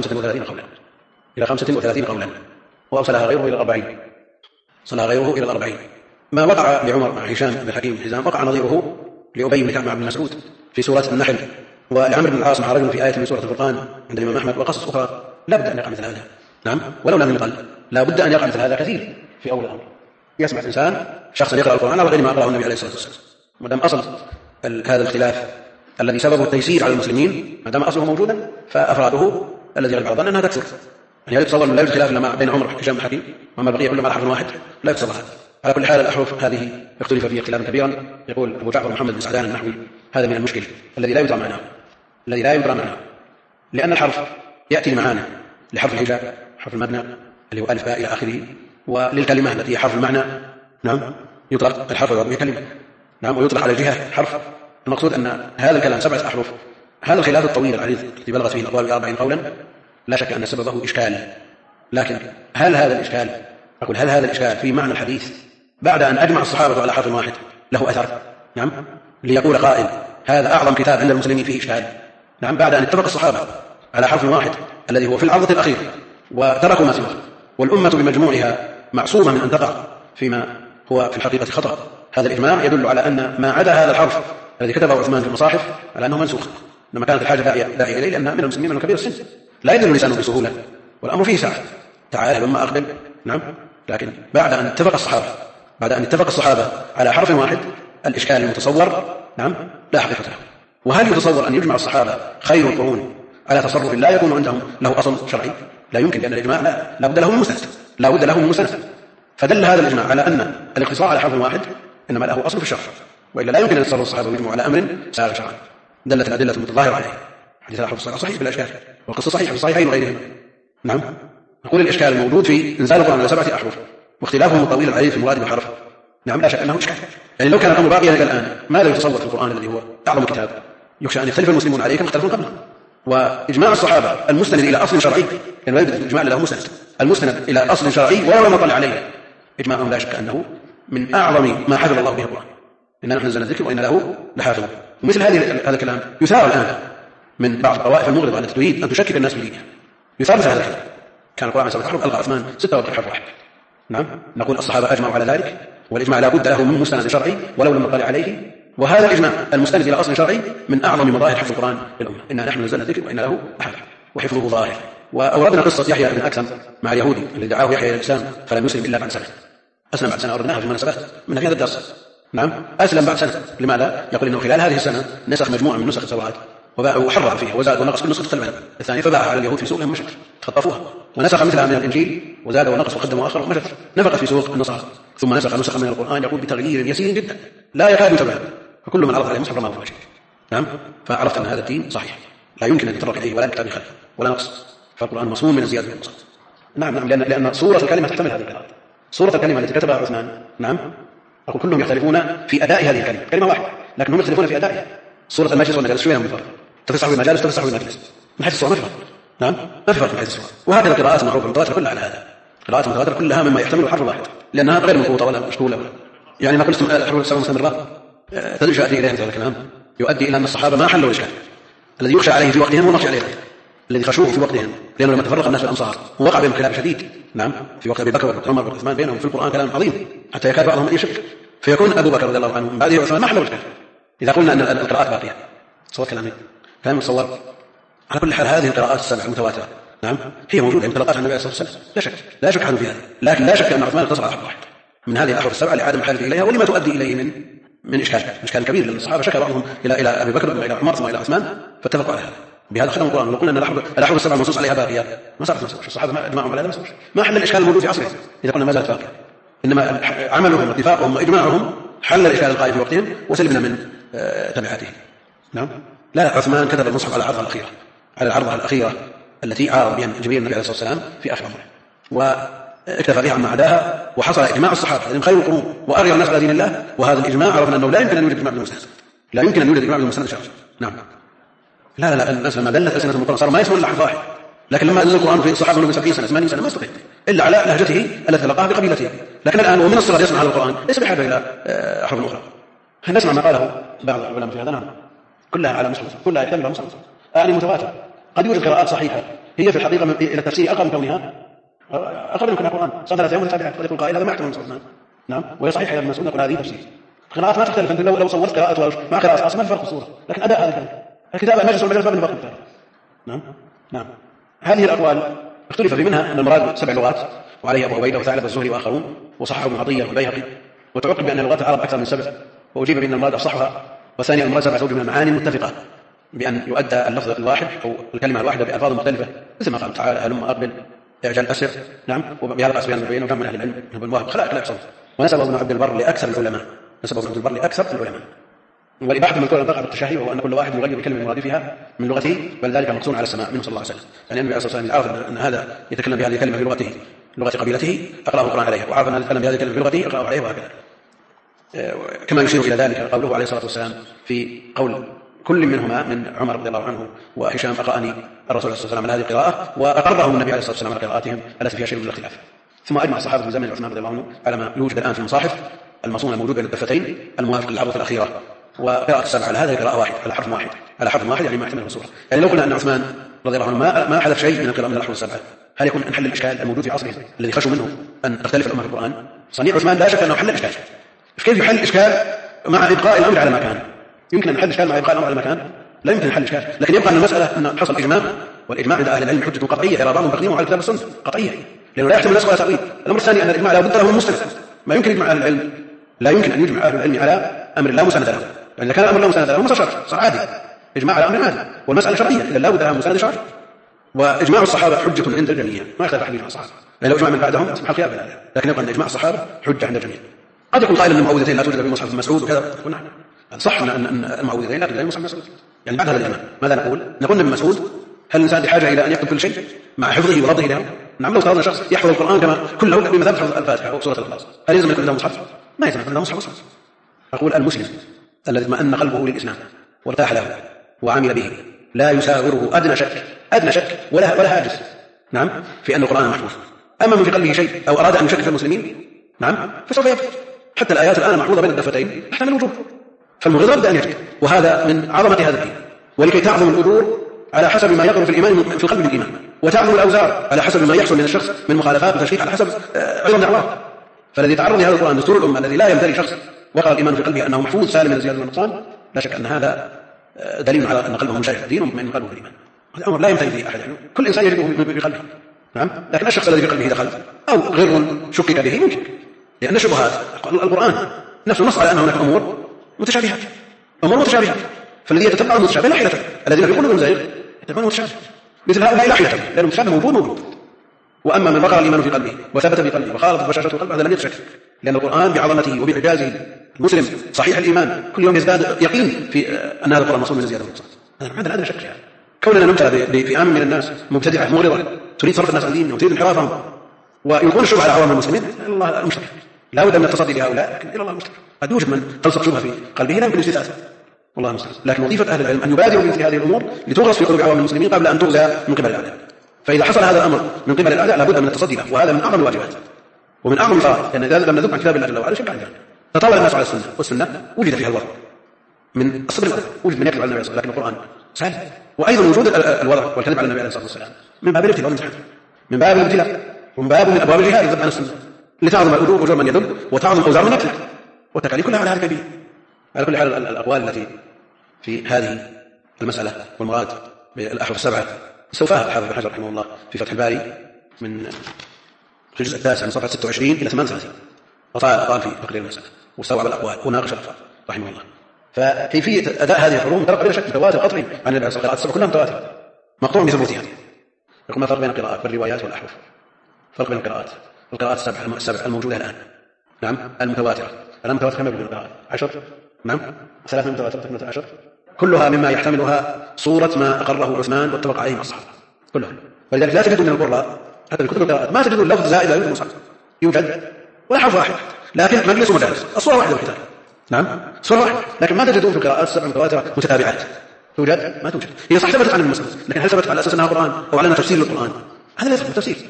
35 قولا، وأوصلها غيره إلى 40. ما وقع لعمر مع هشام بن الحكيم بن حزام وقع نظيره لأبي بن كعب مع ابن مسعود في سورة النحل، ولعمرو بن العاص مع رجل في آية من سورة الفرقان عند الإمام أحمد، وقصص أخرى لا بد أن يقع مثل هذا. نعم، ولو لم يقل لا بد أن يقع مثل هذا كثير في أول الأمر. يسمع الإنسان شخصا يقرأ القرآن على غير ما أقرأه النبي عليه الصلاة والسلام. ما دام أصل هذا الاختلاف الذي سببه التيسير على المسلمين، ما دام أصله موجودا، فأفراده الذي غلب بعضنا أنها تكثر. يعني يتصور أن لا يوجد خلاف إلا بين عمر وهشام بن الحكيم، وما البقية كلهم على حرف واحد، لا يتصور هذا. على كل حال الأحرف هذه اختلف فيها اختلافا كبيرا. يقول أبو جعفر محمد بن سعدان النحوي هذا من المشكل الذي لا يدرى معناه، لأن الحرف يأتي لمعاني، لحرف الهجاء حرف المبنى اللي هو ألف باء إلى آخره، وللكلمة التي هي حرف المعنى نعم يطلق الحرف ويراد به كلمة، نعم، ويطلق على الجهة حرف. المقصود أن هذا الكلام 7 أحرف، هذا الخلاف الطويل العريض الذي بلغت فيه الأقوال 40 قولا، لا شك أن سببه إشكال. لكن هل هذا الإشكال في معنى الحديث بعد أن أجمع الصحابة على حرف واحد له أثر؟ نعم، ليقول قائل هذا أعظم كتاب عند المسلمين فيه إشكال. نعم، بعد أن اتفق الصحابة على حرف واحد الذي هو في العرضة الأخيرة وتركوا ما سواه، والأمة بمجموعها معصومة من أن تقع فيما هو في الحقيقة خطأ. هذا الإجماع يدل على أن ما عدا هذا الحرف الذي كتبه عثمان في المصاحف على أنه منسوخ، لما كانت الحاجة داعية إليه، لأن من المسلمين من كبير السن لا يدل لسانه بسهولة، والأمر فيه ساعة تعالى لما أقبل. نعم، لكن بعد أن اتفق الصحابة على حرف واحد الإشكال المتصور نعم لا حقيقة له. وهل يتصور أن يجمع الصحابة خير القرون على تصرف لا يكون عندهم له أصل شرعي؟ لا يمكن، لأن الإجماع لا بد له من مستند، لا بد له من مستند. فدل هذا الإجماع على أن الاقتصار على حرف واحد إنما له أصل في الشرع، وإلا لا يمكن أن يتصرف الصحابة ويجمعوا على أمر سائر شرعا. دلت الأدلة المتظاهرة عليه. حديث الأحرف صحيح بلا إشكال، والقصة صحيح في الصحيحين وغيرهما. نعم. نقول الإشكال الموجود في إنزال القرآن على 7 أحرف واختلافهم الطويل العريض في المراد بالحرف. نعم لا شك أنه إشكال. يعني لو كان الأمر باقيا إلى الآن ماذا يتصور في القرآن الذي هو أعظم كتاب يخشى أن يختلف المسلمون عليه كما اختلفوا قبله؟ وإجماع الصحابة المستند إلى أصل شرعي، يعني لا يوجد إجماع له مستند، المستند إلى أصل شرعي ولو لم يطلع عليه، إجماعهم لا شك أنه من أعظم ما حفظ الله به القرآن. إننا نحن نزلنا الذكر وإن له لحافظون. ومثل هذا الكلام يثار الآن من بعض الطوائف المغرضة التي تريد أن تشكك الناس في دينها. يثار مثل هذا الكلام. كان القرآن على 7 أحرف، ألغى عثمان 46 حرف واحد. نعم. نقول الصحابة أجمعوا على ذلك، والإجماع لا بد له من مستند شرعي ولو لم يطلع عليه، وهذا الإجماع المستند إلى أصل شرعي من أعظم مظاهر حفظ القرآن للأمة. إنا نحن نزلنا الذكر وإن له لحافظ، وحفظه ظاهر. وأوردنا قصة يحيى بن أكثم مع اليهودي الذي دعاه يحيى إلى الإسلام فلم يسلم إلا بعد سنة. أسلم بعد سنة، أوردناها في المناسبات من هذا الدرس. نعم. أسلم بعد سنة. لماذا؟ يقول إنه خلال هذه السنة نسخ مجموعة من نسخ التوراة وباعوا وحرف فيها وزاد ونقص كل نسخة تختلف الثانية، فباعها على اليهود في سوقهم مشت خطفوها، ونسخ مثلها من الإنجيل وزاد ونقص وقدم وآخر ومشت نفقت في سوق النصارى، ثم نسخ نسخ من القرآن يقول بتغيير يسير جدا لا يكاد يتبع، فكل من عرض عليه مصحف رماه في وجهه. نعم. فعرفت أن هذا الدين صحيح لا يمكن أن يتطرق إليه ولا كتاب خلف ولا نقص، فالقرآن مصموم من الزيادة والنقص. نعم. لأن صورة الكلمة تحتمل هذه القراءات. صورة الكلمة التي كتبها عثمان نعم أقول كلهم يختلفون في أداء هذه الكلمة، كلمة واحدة لكنهم يختلفون في أدائها. صورة المجلس والمجالس شوية من فرق، تفسح بالمجالس تفسح بالمجلس، من حيث الصورة ما في فرق. نعم ما في فرق من حيث الصورة. وهكذا القراءات المعروفة المتواترة كلها على هذا، القراءات المتواترة كلها مما يحتمل حرف واحد لأنها غير منقوطة ولا مشكولة يعني ما قلت الحروف السبع مستمرة تدرج أتي إليه هذا الكلام يؤدي إلى أن الصحابة ما حلوا الإشكال الذي يخشى عليه في وقتهم ونخشى عليه الذي خشوه في وقتهم، لأنه لما تفرق الناس في الأمصار ووقع بهم خلاف شديد. نعم. في وقت أبي بكر وعمر وعثمان بينهم في القرآن كلام عظيم حتى يكاد بعضهم أن يشك، فيكون أبو بكر رضي الله عنه من بعده عثمان ما حلوا الإشكال إذا قلنا أن القراءات باقية. صور كلامي كلام مصور. على كل حال هذه القراءات السبع المتواترة نعم هي موجودة متلقاها عن النبي عليه الصلاة والسلام لا شك حدث في هذا، لكن لا شك أن عثمان اقتصر على حرف واحد من هذه الأحرف السبعة لعدم حاجته إليها ولما تؤدي إليه من إشكال كبير، لأن الصحابة شكى بعضهم إلى أبي بكر وإلى عمر ثم إلى عثمان فاتفقوا على هذا. بهذا خدم القرآن. لو قلنا أن الأحرف السبعة المنصوص عليها باقية ما صارت منصوص، الصحابة ما أجمعهم على هذا ما حل الإشكال الموجود في عصرهم إذا قلنا ما زالت باقية، إنما عملهم واتفاقهم وإجماعهم حل الإشكال القائم في وقتهم وسلمنا من تبعاتهم. نعم. لا عثمان كتب المصحف على العرضة الأخيرة التي عارض بها جبريل النبي عليه الصلاة والسلام في آخر عمره واكتفى بها عما عداها، وحصل إجماع الصحابة لأنهم خير القرون وأرجع الناس على دين الله، وهذا الإجماع عرفنا أنه لا يمكن أن يوجد إجماع بالمستند، لا يمكن أن يوجد إجماع بالمستند شرعي. نعم. لا الناس لما دلت ألسنة المقرآن صار ما يسمون إلا حرف واحد، لكن لما نزل القرآن في الصحابة من 70 سنة 80 سنة ما استطيع إلا على لهجته التي تلقاها بقبيلته، لكن الآن ومن الصغر يسمع هذا القرآن ليس بحاجة إلى أحرف أخرى. نسمع ما قاله بعض العلماء في هذا. نعم. كلها على مصحف، كلها يحتمل على مصحف يعني متواتر. قد يوجد قراءات صحيحة هي في الحقيقة إلى التفسير أقل من كونها أقل من كونها قرآن صار 3 يوم متتابعات، ويقول قائل هذا ما يحتمل مصحف. نعم. وهي صحيحة يا ابن مسعود نقول هذه تفسير. القراءات ما تختلف، أنت لو صورت قراءة مع قراءة أصلا ما في فرق الصورة، لكن أداء هذا الكتاب المجلس والمجلس ما بين فرق. نعم. هذه الأقوال اختلف في منها أن المراد 7 لغات وعليه أبو عبيدة وثعلب الزهري وآخرون وصححه ابن عطية والبيهقي، وتعقب بأن لغات العرب أكثر من 7، وأجيب بأن المراد أصحها، والثاني المراد 7 زوج من المعاني المتفقة بأن يؤدى اللفظ الواحد أو الكلمة الواحدة بألفاظ مختلفة مثل ما قال تعالى هلم أقبل اعجل أسر. نعم. وبهذا قاس بيان المبين وجمع من أهل العلم ابن الوهب خلق لا يحصل، ونسبه ابن عبد البر لأكثر العلماء، والإباحة من كل تقع بالتشهي، وهو أن كل واحد يغير الكلمة المرادفها من لغته، بل ذلك مقصور على السماء منه صلى الله عليه وسلم. يعني النبي عليه الصلاة والسلام عرف أن هذا يتكلم بهذه الكلمة في لغته لغة قبيلته أقرأه القرآن عليه، وعرف أن هذا يتكلم بهذه الكلمة في لغته أقرأه عليه، وهكذا. كما يشير إلى ذلك قوله عليه الصلاة والسلام في قول كل منهما من عمر رضي الله عنه وهشام أقرأني الرسول صلى الله عليه وسلم على هذه القراءة، وأقرهم النبي عليه الصلاة والسلام على قراءاتهم التي فيها شيء من الاختلاف. ثم أجمع الصحابة في زمن عثمان رضي الله عنه على ما يوجد الآن في المصاحف المصون الموجود بين الدفتين الموافق للعرضة الأخيرة، وقراءة السبع على هذه القراءة واحد على حرف واحد يعني ما يحتمل الصورة. يعني لو قلنا أن عثمان رضي الله عنه ما حدث شيء من القراءة من الأحرف السبعة، هل يكون أن حل الإشكال الموجود في عصره الذي خشوا منه أن تختلف الأمة في القرآن؟ صنيع عثمان لا شك أنه حل الإشكال. كيف يحل الإشكال مع إبقاء الأمر على ما كان؟ يمكن أن نحل الإشكال مع إبقاء الأمر على ما كان؟ لا يمكن نحل الإشكال، لكن يبقى أن المسألة أن حصل إجماع، والإجماع عند أهل العلم حجة قطعية يرى بعضهم تقديمه على الكتاب والسنة قطعية، لأنه لا يحتمل نسخ ولا تأويل. الأمر الثاني أن الإجماع لا بد له من مستند، ما يمكن يجمع أهل العلم، لا يمكن أن يجمع أهل العلم على أمر لا مساند له، يعني إذا كان الأمر لا مساند له ما صار عادي، إجماع على أمر عادي، والمسألة شرعية إذا لا بد لها مساند شرعي. وإجماع الصحابة حجة عند الجميع، ما اختلف أحد من الصحابة، يعني لو إجماع من بعدهم اسمح الخلاف بهذا، لكن يبقى أن إجماع الصحابة حجة عند الجميع. قد يكون قائل أن المعوذتين لا توجد في مصحف مسعود وكذا، نعم صح أن المعوذتين لا توجد في مصحف مسعود، يعني بعد هذا الإمام ماذا نقول؟ نقول ابن مسعود هل الإنسان بحاجة إلى أن يكتب كل شيء مع حفظه وربطه له؟ نعم لو فرضنا شخص يحفظ القرآن كما كله بمثابة حفظ الفاتحة أو سورة الإخلاص، هل يلزم يكون له مصحف؟ ما يلزم يكون له مصحف. أقول المسلم الذي اطمأن قلبه للإسلام وارتاح له وعمل به لا يساوره أدنى شك ولا هاجس، نعم، في أن القرآن محفوظ. أما من في قلبه شيء أو أراد أن يشكك في المسلمين، نعم، فسوف يكفر. حتى الآيات الآن محفوظة بين الدفتين تحتمل الوجوب، فالمغيظ لابد أن يشك، وهذا من عظمة هذا الدين. ولكي تعظم الأجور على حسب ما يقر في الإيمان في القلب بالإيمان، وتعظم الأوزار على حسب ما يحصل من الشخص من مخالفات وتشكيك على حسب عظم دعواه. فالذي تعرض لهذا القرآن دستور الأمة الذي لا يمتلي شخص وقع الإيمان في قلبه أنه محفوظ سالم من الزيادة والنقصان، لا شك أن هذا دليل على أن قلبه منشرح الدين ومن قلبه الإيمان. هذا أمر لا يمتلي فيه أحد، يعني كل إنسان يجده في قلبه، نعم، لكن الشخص الذي في قلبه دخل أو غر شكك به ممكن، لأن الشبهات القرآن نفسه نص على أن هناك أمور متشابهات، فالذي يتتبع المتشابه لا حيلة، الذين يقولون انهم زيغ يتبعون المتشابه، مثل هؤلاء لا حيلة، لأن المتشابه موجود. وأما من وقع الإيمان في قلبه وثبت في قلبه وخالط بشاشته قلبه هذا لم يتشكك، لأن القرآن بعظمته وبإعجازه المسلم صحيح الإيمان كل يوم يزداد يقين في أن هذا القرآن مصون من الزيادة والنقصان. هذا ما عندنا أدنى شك يعني. كوننا نمتلئ بفئام من الناس مبتدعة مغرضة تريد صرف الناس عن دينهم وتريد انحرافهم ويلقون الشبهة على عوام المسلمين، الله المشترك، لا بد من التصدي لهؤلاء، لكن إلى الله المشترك. قد يوجد من تلصق شبهة في قلبه لا يمكن استثاثة، والله المستعان. لكن وظيفة أهل العلم أن يبادروا بمثل هذه الأمور لتغرس في قلوب عوام المسلمين قبل أن تغزى من قبل الأعداء. فإذا حصل هذا الأمر من قبل الأعداء لابد من التصدي له، وهذا من أعظم الواجبات ومن أعظم الفرائض، لأن إذا لم نذب عن كتاب الله جل وعلا شيء بعد ذلك. تطاول الناس على السنة، والسنة وجد فيها الوضع من الصبر الأول، وجد من يكذب على النبي صلى الله عليه وسلم، لكن القرآن سهل. وأيضا وجود الوضع والكذب على النبي عليه الصلاة والسلام من باب الابتلاء والامتحان، من باب الابتلاء ومن باب من أبواب الجهاد الذب عن السنة، لتعظم أجور من يذب وتعظم أوزار من يكذب، والتكاليف كلها على هذا الكبير. على كل حال الأقوال التي في هذه المسألة والمراد بالأحرف السبعة سوفها الحافظ بن حجر رحمه الله في فتح الباري من الجزء التاسع من صفحة 26 إلى 38، وطال في تقرير المسألة واستوعب الأقوال وناقش الألفاظ رحمه الله. فكيفية أداء هذه الحروف مترقب بلا شك متواتر قطعي عن النبي صلى الله عليه وسلم، كلها متواتر مقطوع بثبوتها. يقول ما الفرق بين القراءات والروايات والأحرف؟ فرق بين القراءات السبع الموجودة الآن، نعم، المتواترة. المتواترة كم يكون القراءات؟ 10، نعم، 3 متواترة 10، كلها مما يحتملها صورة ما أقره عثمان واتفق عليه مع الصحابة كلها. ولذلك لا تجد من القراء حتى في كتب القراءات ما تجد اللفظ زائد على المصحف، يوجد ولا حرف واحد، لكن مجلس ومجالس الصورة واحدة بالكتاب، نعم، صورة واحدة، لكن ما تجدون في القراءات السبع المتواترة متتابعات، توجد؟ ما توجد. هي صح ثبتت عن المسلم، لكن هل ثبتت على أساس أنها قرآن أو على أنها تفسير للقرآن؟ هذا لا يثبت تفسير،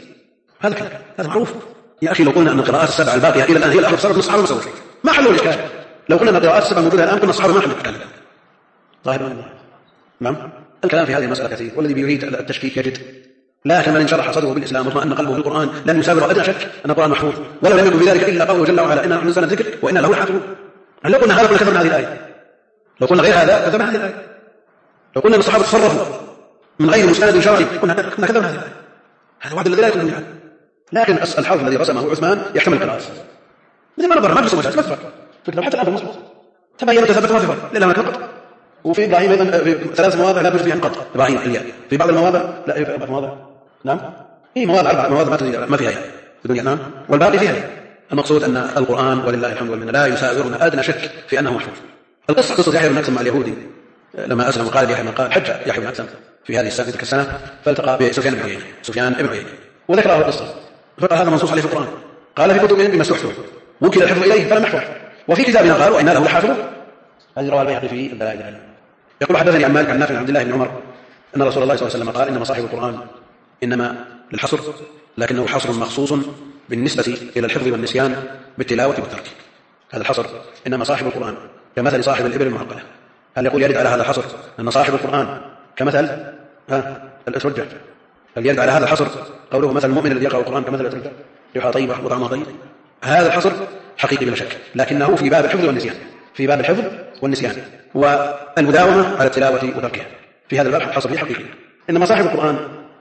هذا معروف يا أخي. لو قلنا أن القراءات السبع الباقية إلى الآن هي الأحرف السبع من الصحابة ما سووا شيء، ما حلوا الإشكال. لو قلنا أن القراءات السبع موجودة الآن كنا الصحابة ما حلوا الإشكال. ظاهر نعم. الكلام في هذه المسألة كثير، والذي يريد التشكيك يجد، لكن من انشرح صدره بالإسلام واطمأن قلبه بالقرآن لن يسابر أدنى شك أن القرآن محفوظ، ولو لم يكن بذلك إلا قوله جل وعلا إنا نحن نزلنا الذكر وإنا له لحافظون. لو قلنا هذا كنا كذبنا هذه الآية، لو قلنا غير هذا كذبنا هذه الآية، لو قلنا أن الصحابة تصرفوا من غير مستند شرعي كنا كذبنا هذه الآية. هذا وعد الذي لا يكون منها. لكن الحرف الذي رسمه عثمان يحتمل القراءة مثل ما نظر مجلس ومجالس، ما فرق فكرة حتى الآن في المصحف تبين وتثبت ما في فرق، لأن هناك نقط. وفي إبراهيم أيضا في 3 مواضع لا يوجد فيها نقط، إبراهيم الياء في بعض المواضع، لا في بعض المواضع، نعم، في مواضع 4 مواضع ما فيها ياء في الدنيا، نعم، والباقي فيها ياء. المقصود أن القرآن ولله الحمد والمنة لا يساورنا أدنى شك في أنه محفوظ. القصة قصة يحيى بن أكثم مع اليهودي لما أسلم وقال يحيى بن قال حج يحيى بن أكثم في هذه السنة تلك السنة فالتقى بسفيان بن عيينة وذكر القصة، فقال هذا منصوص عليه في القرآن، قال في كتبهم بما استحفظ وكل الحفظ إليه فلم يحفظ، وفي كتابنا قالوا وإنا له لحافظون. هذه رواه البيهقي في الدلائل العلم. يقول حدثني عن مالك عن نافع عن عبد الله بن عمر أن رسول الله صلى الله عليه وسلم قال إنما صاحب القرآن إنما للحصر، لكنه حصر مخصوص بالنسبة إلى الحفظ والنسيان بالتلاوة والترك. هذا الحصر إنما صاحب القرآن كمثل صاحب الإبل المعقلة. هل يقول يرد على هذا الحصر أن صاحب القرآن كمثل الأترجة؟ هل يرد على هذا الحصر قوله مثل المؤمن الذي يقرأ القرآن كمثل الأترجة ريحها طيبة وطعمها طيب؟ هذا الحصر حقيقي بلا شك، لكنه في باب الحفظ والنسيان، في باب الحفظ والنسيان والمداومة على التلاوة وتركها، في هذا الباب حصر حقيقي. إنما صاحب القرآن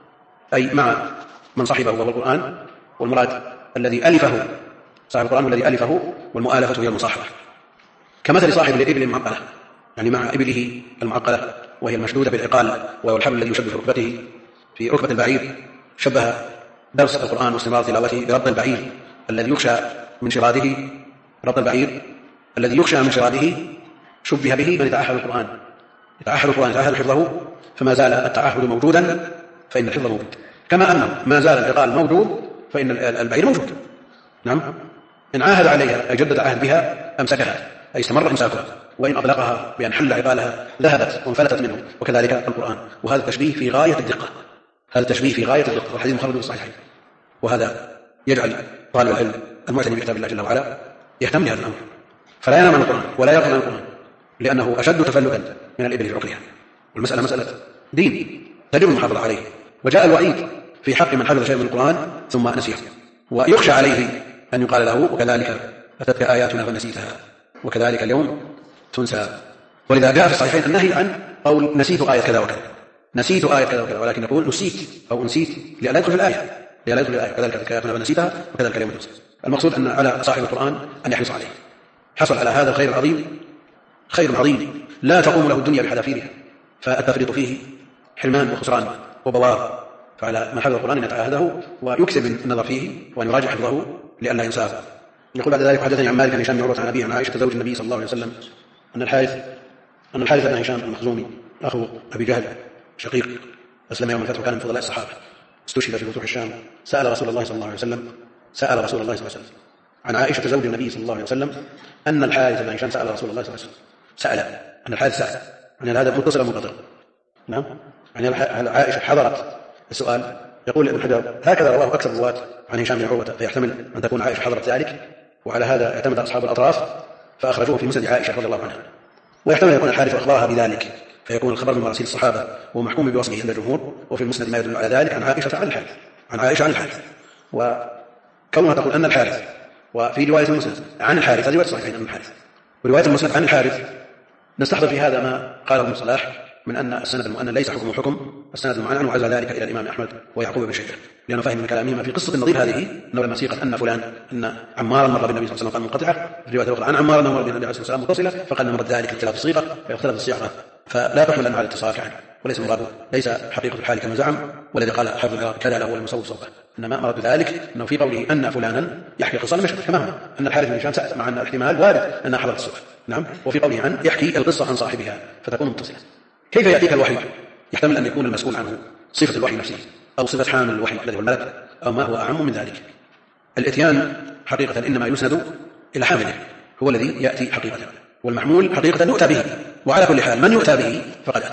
أي مع من صاحبه وهو القرآن، والمراد الذي ألفه، صاحب القرآن الذي ألفه، والمؤالفة هي المصاحبة. كمثل صاحب الإبل المعقلة، يعني مع إبله المعقلة وهي المشدودة بالعقال وهو الحبل الذي يشد في ركبته في ركبة البعير، شبه درس القرآن واستمرار تلاوته بربط البعير الذي يخشى من شراده. ربط البعير الذي يخشى من شراده شبه به من يتعهد القرآن، يتعهد حفظه، فما زال التعهد موجودا فإن الحفظ موجود، كما أنه ما زال العقال موجود فإن البعير موجود. نعم، إن عاهد عليها أي جدد عهد بها أمسكها، أي استمر إمساكها، وإن أطلقها بأن حل عقالها ذهبت وانفلتت منه، وكذلك القرآن. وهذا التشبيه في غاية الدقة، والحديث مخرج في الصحيحين. وهذا يجعل طالب العلم المعتني بكتاب الله جل وعلا يهتم بهذا الأمر، فلا ينام عن القرآن ولا يغفل عن القرآن، لأنه أشد تفلتا من الإبل في عقلها. والمسألة مسألة دين تجب المحافظة عليه، وجاء الوعيد في حق من حفظ شيء من القرآن ثم نسيه، ويخشى عليه أن يقال له وكذلك أتتك آياتنا فنسيتها وكذلك اليوم تنسى. ولذا جاء في الصحيحين النهي عن قول نسيت آية كذا وكذا، نسيت آية كذا وكذا، ولكن يقول نسيت أو أنسيت لئلا يدخل في الآية، كذلك آياتنا فنسيتها وكذلك اليوم تنسى. المقصود أن على صاحب القرآن أن يحرص عليه، حصل على هذا الخير العظيم، خير عظيم لا تقوم له الدنيا بحذافيرها، فالتفريط فيه حرمان وخسران وبوار. فعلى من حفظ القرآن أن يتعاهده ويكسب النظر فيه وأن يراجع حفظه لئلا ينساه. يقول بعد ذلك حدثني عن مالك بن هشام بن عروة عن أبيه عن عائشة زوج النبي صلى الله عليه وسلم أن الحارث بن هشام المخزومي أخو أبي جهل شقيق أسلم يوم الفتح وكان من فضلاء الصحابة، استشهد في فتوح الشام، سأل رسول الله صلى الله عليه وسلم عن عائشة زوج النبي صلى الله عليه وسلم أن الحارث بن هشام سأل رسول الله صلى الله عليه وسلم، أن الحارث سأل، يعني هذا متصل منقطع. نعم، يعني عائشة حضرت السؤال. يقول ابن حجر هكذا رواه أكثر الرواة عن هشام بن عروة، فيحتمل أن تكون عائشة حضرت ذلك، وعلى هذا اعتمد أصحاب الأطراف فأخرجوه في مسند عائشة رضي الله عنها. ويحتمل أن يكون الحارث أخبرها بذلك فيكون الخبر من مراسيل الصحابة ومحكوم بوصفه عند الجمهور، وفي المسند ما يدل على ذلك عن عائشة عن الحارث. وكونها تقول أن الحارث، وفي رواية المسند عن الحارث، هذه رواية صحيحين عن الحارث، ورواية المسند عن الحارث، نستحضر في هذا ما قاله ابن صلاح من أن السند المؤنن ليس حكم السند المعنى، وعزى ذلك إلى الإمام أحمد ويعقوب بن شيبة، لأنه فهم من كلامهما في قصة النظير هذه أنه لما سيقت أن عمارا مر بالنبي صلى الله عليه وسلم قال منقطعة، في رواية أخرى عن عمار مر بالنبي عليه الصلاة والسلام متصلة، فقال مرد ذلك اختلاف الصيغة فيختلف الصيغة، فلا تحمل أنه على الاتصال يعني، وليس مراده ليس حقيقة الحال كما زعم، والذي قال حافظ العراقي كذا له المصوب صوبه، إنما مراد ذلك أنه في قوله أن فلانا يحكي قصة لم يشهد، كما هو أن الحارث بن هشام سأل، مع أن الاحتمال وارد أنها حضرت السؤال. نعم، وفي قوله عن يحكي القصة عن صاحبها فتكون متصلة. كيف يأتيك الوحي؟ يحتمل أن يكون المسؤول عنه صفة الوحي نفسه أو صفة حامل الوحي الذي هو الملك، أو ما هو أعم من ذلك. الإتيان حقيقة إنما يسند إلى حامله، هو الذي يأتي حقيقة، والمحمول حقيقة يؤتى به. وعلى كل حال من يؤتى به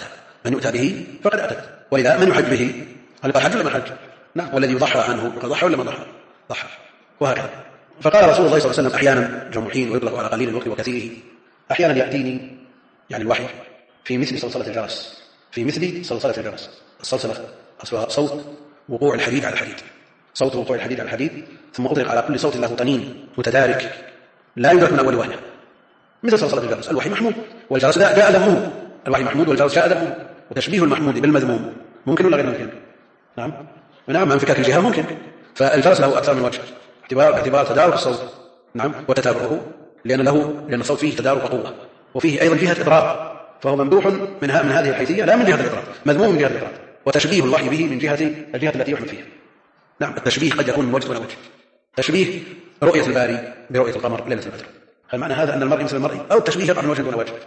فقد أتى، ولذا من يحج به هل يقال حج ولا ما حج؟ نعم، والذي يضحى عنه يقال ضحى ولا ما ضحى، وهكذا. فقال رسول الله صلى الله عليه وسلم أحيانا جمحين ويطلق على قليل الوقت وكثيره، أحيانا يأتيني يعني الوحي في مثل صلصلة الجرس، الصلصلة أصلها صوت وقوع الحديد على الحديد، ثم أطلق على كل صوت له طنين متدارك لا يدرك من أول وهلة، مثل صلصلة الجرس. الوحي محمود والجرس جاء ذمه، الوحي محمود والجرس جاء ذمه، وتشبيه المحمود بالمذموم ممكن ولا غير ممكن؟ نعم، انفكاك الجهة ممكن. فالجرس له أكثر من وجه، اعتبار تدارك الصوت، نعم، وتتابعه، لأن الصوت فيه تدارك قوة، وفيه أيضا جهة إضراب، فهو ممدوح من هذه الحيثية لا من جهة الإضراب، مذموم من جهة الإضراب، وتشبيه الوحي به من جهة الجهة التي يحمل فيها. نعم، التشبيه قد يكون من وجه ولا وجه، تشبيه رؤية الباري برؤية القمر ليلة البدر، هل معنى هذا أن المرء مثل المرء، أو التشبيه يقع من وجه دون وجه،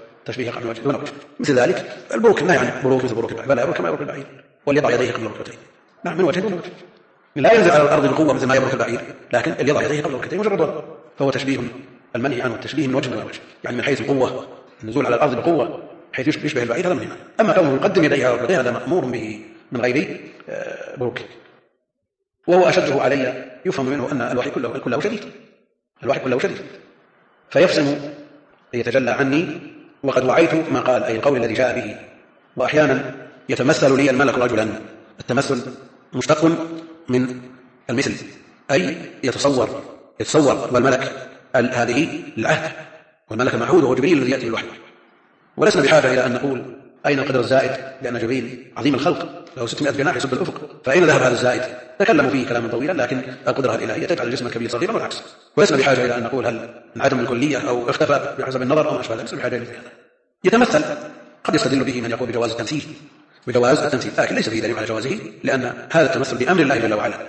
مثل ذلك البروك، لا يعني بروك مثل بروك البعير، بل يبروك كما يبروك البعير، وليضع يديه قبل ركبتيه. نعم، من وجه دون وجه، لا ينزل على الأرض بقوة مثل ما يبروك البعير، لكن يضع يديه قبل ركبتيه مجرد وضع، فهو تشبيه المنهي عنه، التشبيه من وجه دون وجه، يعني من حيث القوة، النزول على الأرض بقوة حيث يشبه البعير، هذا منهي. أما كونه يقدم يديه على ركبتيه هذا مأمور به من غير بروك، وهو أشده علي، يفهم منه أن الوحي كله شديد، فيفصم يتجلى عني وقد وعيت ما قال، أي القول الذي جاء به. وأحيانا يتمثل لي الملك رجلا، التمثل مشتق من المثل، أي يتصور والملك هذه العهد، والملك المعهود هو جبريل الذي يأتي بالوحي، ولسنا بحاجة إلى أن نقول أين القدر الزائد؟ لأن جبريل عظيم الخلق له 600 جناح يسب الأفق، فأين ذهب هذا الزائد؟ تكلموا فيه كلاما طويلا، لكن القدرة الإلهية تجعل الجسم الكبير صغيرا والعكس، ولسنا بحاجة إلى أن نقول هل انعدم الكلية أو اختفى بحسب النظر أو ما أشبه ذلك، لسنا بحاجة إلى هذا. يتمثل، قد يستدل به من يقول بجواز التمثيل، لكن ليس فيه دليل على جوازه، لأن هذا التمثل بأمر الله جل وعلا،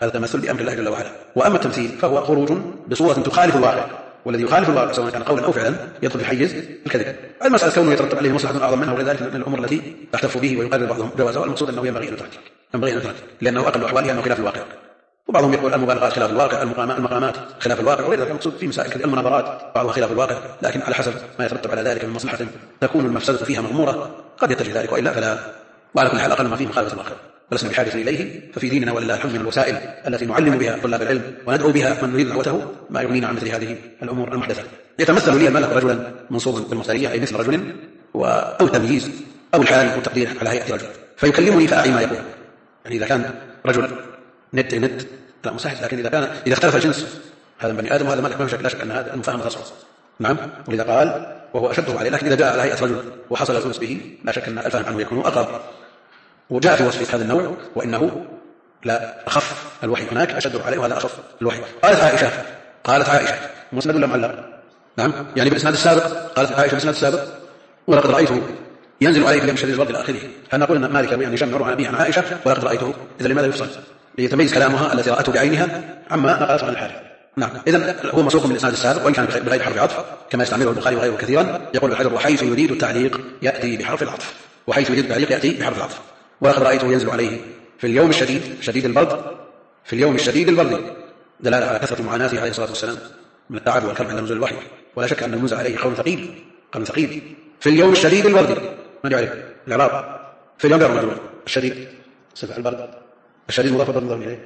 وأما التمثيل فهو خروج بصورة تخالف الواقع، والذي يخالف الواقع سواء كان قولا أو فعلا يدخل في حيز الكذب. المسألة كونه يترتب عليه مصلحة أعظم منها وغير ذلك من الأمور التي تحتف به ويقرر بعضهم جوازها، والمقصود أنه ينبغي أن يترك لأنه أقل أحوالها أنه خلاف الواقع. وبعضهم يقول المبالغات خلاف الواقع، المقامات خلاف الواقع وغير ذلك. المقصود في مسائل المناظرات بعضها خلاف الواقع، لكن على حسب ما يترتب على ذلك من مصلحة تكون المفسدة فيها مغمورة قد يتجه ذلك، وإلا فلا. وعلى كل حال أقل ما فيه مخالفة الواقع، ولسنا بحاجة إليه. ففي ديننا ولله الحمد من الوسائل التي نعلم بها طلاب العلم وندعو بها من نريد دعوته ما يغنينا عن مثل هذه الأمور المحدثة. يتمثل لي الملك رجلا منصوبا بالمصدرية، أي مثل رجل، أو تمييز أو الحال والتقدير على هيئة رجل، فيكلمني فأعي ما يقول. يعني إذا كان رجل ند لا مساحد، لكن إذا اختلف الجنس، هذا بني آدم وهذا ملك، ما لا شك أن هذا المفاهمة تصعب. نعم، ولذا قال وهو أشده عليه، لكن إذا جاء على هيئة رجل وحصل الأنس به لا شك أن الفهم عنه يكون أقرب. وجاء في وصف هذا النوع وإنه لا أخف الوحي، هناك أشد عليه وهذا أخف الوحي. قالت عائشة مسند ولا معلق؟ نعم، يعني بالإسناد السابق. قالت عائشة بالإسناد السابق ولقد رأيته ينزل عليه في اليوم الشديد البرد إلى آخره. هل نقول أن مالك يعني جمع عن أبيه عن عائشة ولقد رأيته؟ إذا لماذا يفصل؟ ليتميز كلامها التي رأته بعينها عما نقلت عن الحارث. نعم، إذن هو مسوق من الإسناد السابق وإن كان بغير حرف عطف كما يستعمله البخاري وغيره كثيرا. يقول الحجر وحيث يريد التعليق يأتي بحرف العطف، وحيث يريد التعليق يأتي بحرف العطف. ولقد رأيته ينزل عليه في اليوم شديد البرد، دلالة على كثرة معاناته عليه الصلاة والسلام من التعب والكرب عند نزول الوحي، ولا شك أن المنزل عليه قول ثقيل. في اليوم الشديد البرد، ما جاء عليه الإعراب في اليوم البرد الشديد، صفة البرد الشديد مضاف مضاف إليه،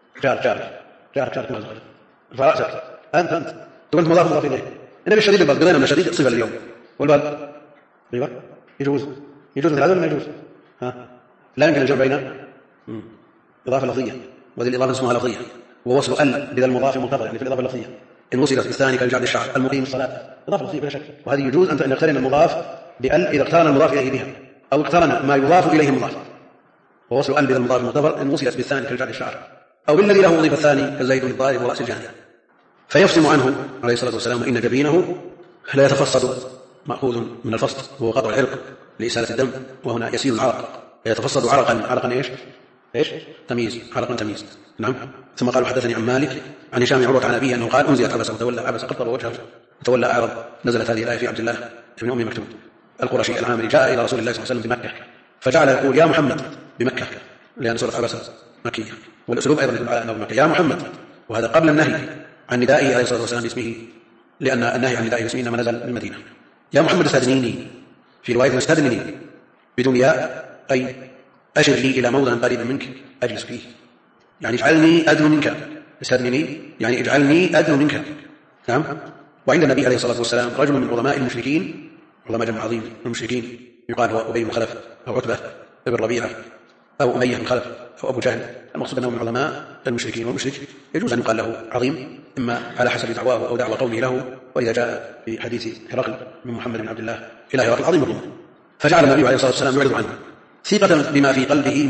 جارك فرأسك أنت تقول مضاف إليه. النبي الشديد البرد قلنا من الشديد صفة اليوم، والبرد أيوة يجوز هذا ولا ما يجوز؟ لا يمكن الجمع بين إضافة لفظية وهذه الإضافة اسمها لفظية، ووصل ال بذا المضاف منتظر، يعني في الإضافة اللفظية إن وصلت بالثاني كالجعد الشعر المقيم الصلاة، إضافة لفظية بلا شك. وهذه يجوز أن نقترن المضاف بال إذا اقترن المضاف إليه بها، أو اقترن ما يضاف إليه المضاف. ووصل ال بذا المضاف المنتظر إن وصلت بالثاني كالجعد الشعر، أو بالذي له وظيفة الثاني كالزيد الضارب ورأس الجانب. فيفصم عنه عليه الصلاة والسلام إن جبينه لا يتفصد، مأخوذ من الفصد وهو قطع العرق لإسالة الدم، وهنا يسيل العرق يتفصد عرقا إيش؟ تمييز، عرقا تمييز. نعم. ثم قال حدثني عن مالك عن هشام بن عروة عن أبيه أنه قال أنزلت عبس وتولى، عبس قطب وجهه وتولى أعرض. نزلت هذه الآية في عبد الله بن أم مكتوم القرشي العامري، جاء إلى رسول الله صلى الله عليه وسلم بمكة فجعل يقول يا محمد بمكة، لأن سورة عبس مكية، والأسلوب أيضا يدل على أنه بمكة يا محمد، وهذا قبل النهي عن ندائه عليه الصلاة والسلام باسمه، لأن النهي عن ندائه باسمه إنما نزل بالمدينة. يا محمد استأذنيني، في رواية استأذنني بدون ياء، أي أشر لي إلى موضع قريب منك أجلس فيه، يعني اجعلني أدنو منك. استأذنني يعني اجعلني أدنو منك. نعم. وعند النبي عليه الصلاة والسلام رجل من عظماء المشركين، عظماء جمع عظيم من المشركين، يقال هو أبي بن خلف أو عتبة ابن ربيعة أو أمية بن خلف أو أبو جهل، المقصود أنه من عظماء المشركين. والمشرك يجوز أن يقال له عظيم إما على حسب دعواه أو دعوى قومه له، وإذا جاء في حديث هرقل من محمد بن عبد الله إلى هرقل عظيم الروم، فجعل النبي عليه الصلاة والسلام يعرض عنه ثقة بما في قلبه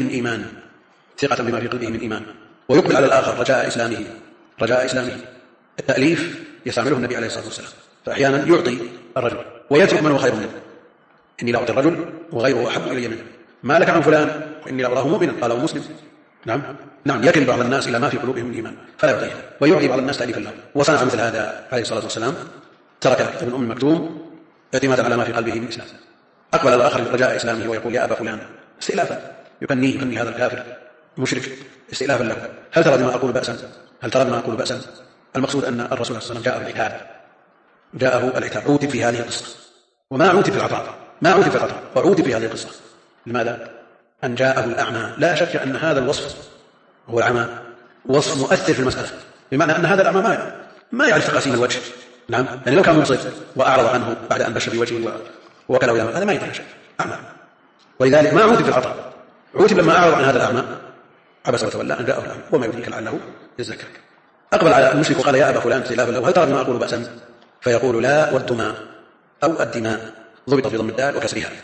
من إيمان، ويقبل على الآخر رجاء إسلامه. التأليف يستعمله النبي عليه الصلاة والسلام، فأحيانا يعطي الرجل ويترك من هو خير منه. إني لا أعطي الرجل وغيره أحب إلي منه، ما لك عن فلان وإني لا أراه مؤمنا، قاله مسلم. نعم، يكل بعض الناس إلى ما في قلوبهم من إيمان فلا يعطيه، ويعطي بعض الناس تأليفا له. وصنع مثل هذا عليه الصلاة والسلام، ترك ابن أم مكتوم اعتمادا على ما في قلبه من إسلام. أقبل الآخر رجاء إسلامه ويقول يا أبا فلان استئلافا، يكني هذا الكافر مشرك استئلافا له. هل ترى بما أقول بأسا؟ المقصود أن الرسول صلى الله عليه وسلم جاءه العتاب، عوتب في هذه القصة، وما عوتب في العطاء، وعوتب في هذه القصة. لماذا؟ أن جاءه الأعمى. لا شك أن هذا الوصف هو العمى وصف مؤثر في المسألة، بمعنى أن هذا الأعمى ما يعرف تقاسيم الوجه. نعم، يعني لو كان منصف وأعرض عنه بعد أن بش بوجهه وكله إلى هذا ما يدري شيء، أعمى. ولذلك ما عوتب في العطاء، عوتب لما أعرض عن هذا الأعمى عبس وتولى أن جاءه الأعمى وما يدريك لعله يزكى. أقبل على المشرك وقال يا أبا فلان استئلافا له، هل ترى بما أقول بأسا؟ فيقول لا والدماء أو الدماء، ضبط في ضم الدال وكسرها،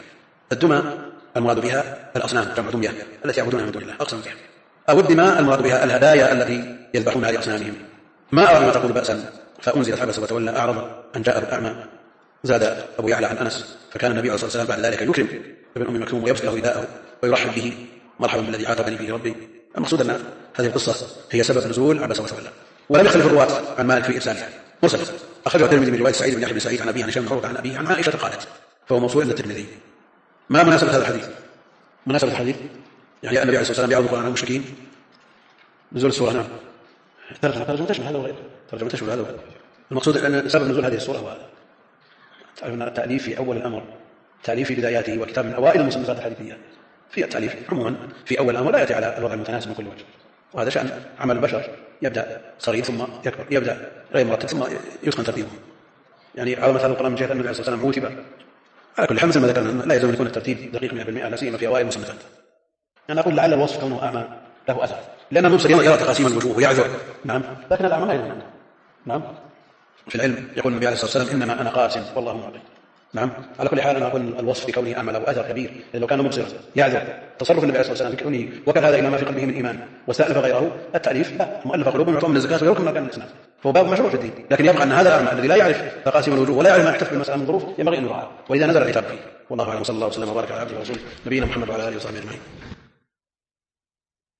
الدمى المراد بها الأصنام جمع دمية التي يعبدونها من دون الله أقسم بها، أو الدماء المراد بها الهدايا التي يذبحونها لأصنامهم. ما أرى ما تقول بأسا فأنزلت عبس وتولى أعرض أن جاء بالأعمى. زاد أبو يعلى عن أنس فكان النبي عليه الصلاة والسلام بعد ذلك يكرم ابن أم مكتوم ويبسط له رداءه ويرحب به مرحبا بالذي عاتبني فيه ربي. المقصود أن هذه القصة هي سبب نزول عبس وتولى. ولم يختلف الرواة عن مالك في إرسالها مرسل، أخرجه الترمذي من رواية سعيد بن يحيى بن سعيد عن أبيه عن هشام بن عروة عن أبيه عن عائشة قالت، فهو موصول إلى الترمذي. ما مناسبة هذا الحديث؟ مناسبة الحديث يعني النبي عليه الصلاة والسلام يعرض القرآن على المشركين نزول السورة. نعم ترجمة تشمل هذا وغيره، ترجمة تشمل هذا وغيره. المقصود أن سبب نزول هذه السورة هو التأليف في أول الأمر، التأليف في بداياته وكتاب من أوائل المصنفات الحديثية. في التأليف عموما في أول الأمر لا يأتي على الوضع المتناسب من كل وجه، وهذا شأن عمل البشر، يبدأ صغير ثم يكبر، يبدأ غير مرتب ثم يتقن ترتيبه. يعني عظمة هذا القرآن من جهة النبي عليه الصلاة والسلام موتبة على كل حال مثل ما ذكرنا لا يلزم أن يكون الترتيب دقيق 100% لا سيما في أوائل المصنفات. أنا أقول لعل الوصف كونه أعمى له أثر، لأن المبصر يرى تقاسيم الوجوه ويعذر، نعم، لكن الأعمى لا يرى. نعم، في العلم يقول النبي عليه الصلاة والسلام إنما أنا قاسم والله معطي. نعم، على كل حال أنا أقول الوصف بكونه أعمى له أثر كبير، لأنه كان مبصرا يعذر. تصرف النبي عليه الصلاة والسلام بكونه وكل هذا إلى ما في قلبه من إيمان واستألف غيره. التأليف لا، مؤلف قلوبهم يعطون من الزكاة ويركم ما كان الإسلام، فهو باب مشروع في الدين، لكن يبقى أن هذا الأعمى الذي لا يعرف تقاسيم الوجوه ولا يعرف ما يحتف بالمسألة من ظروف ينبغي أن يراعى، وإذا نزل العتاب فيه. والله أعلم، صلى الله وسلم وبارك على عبده ورسوله نبينا محمد وعلى آله وصحبه أجمعين.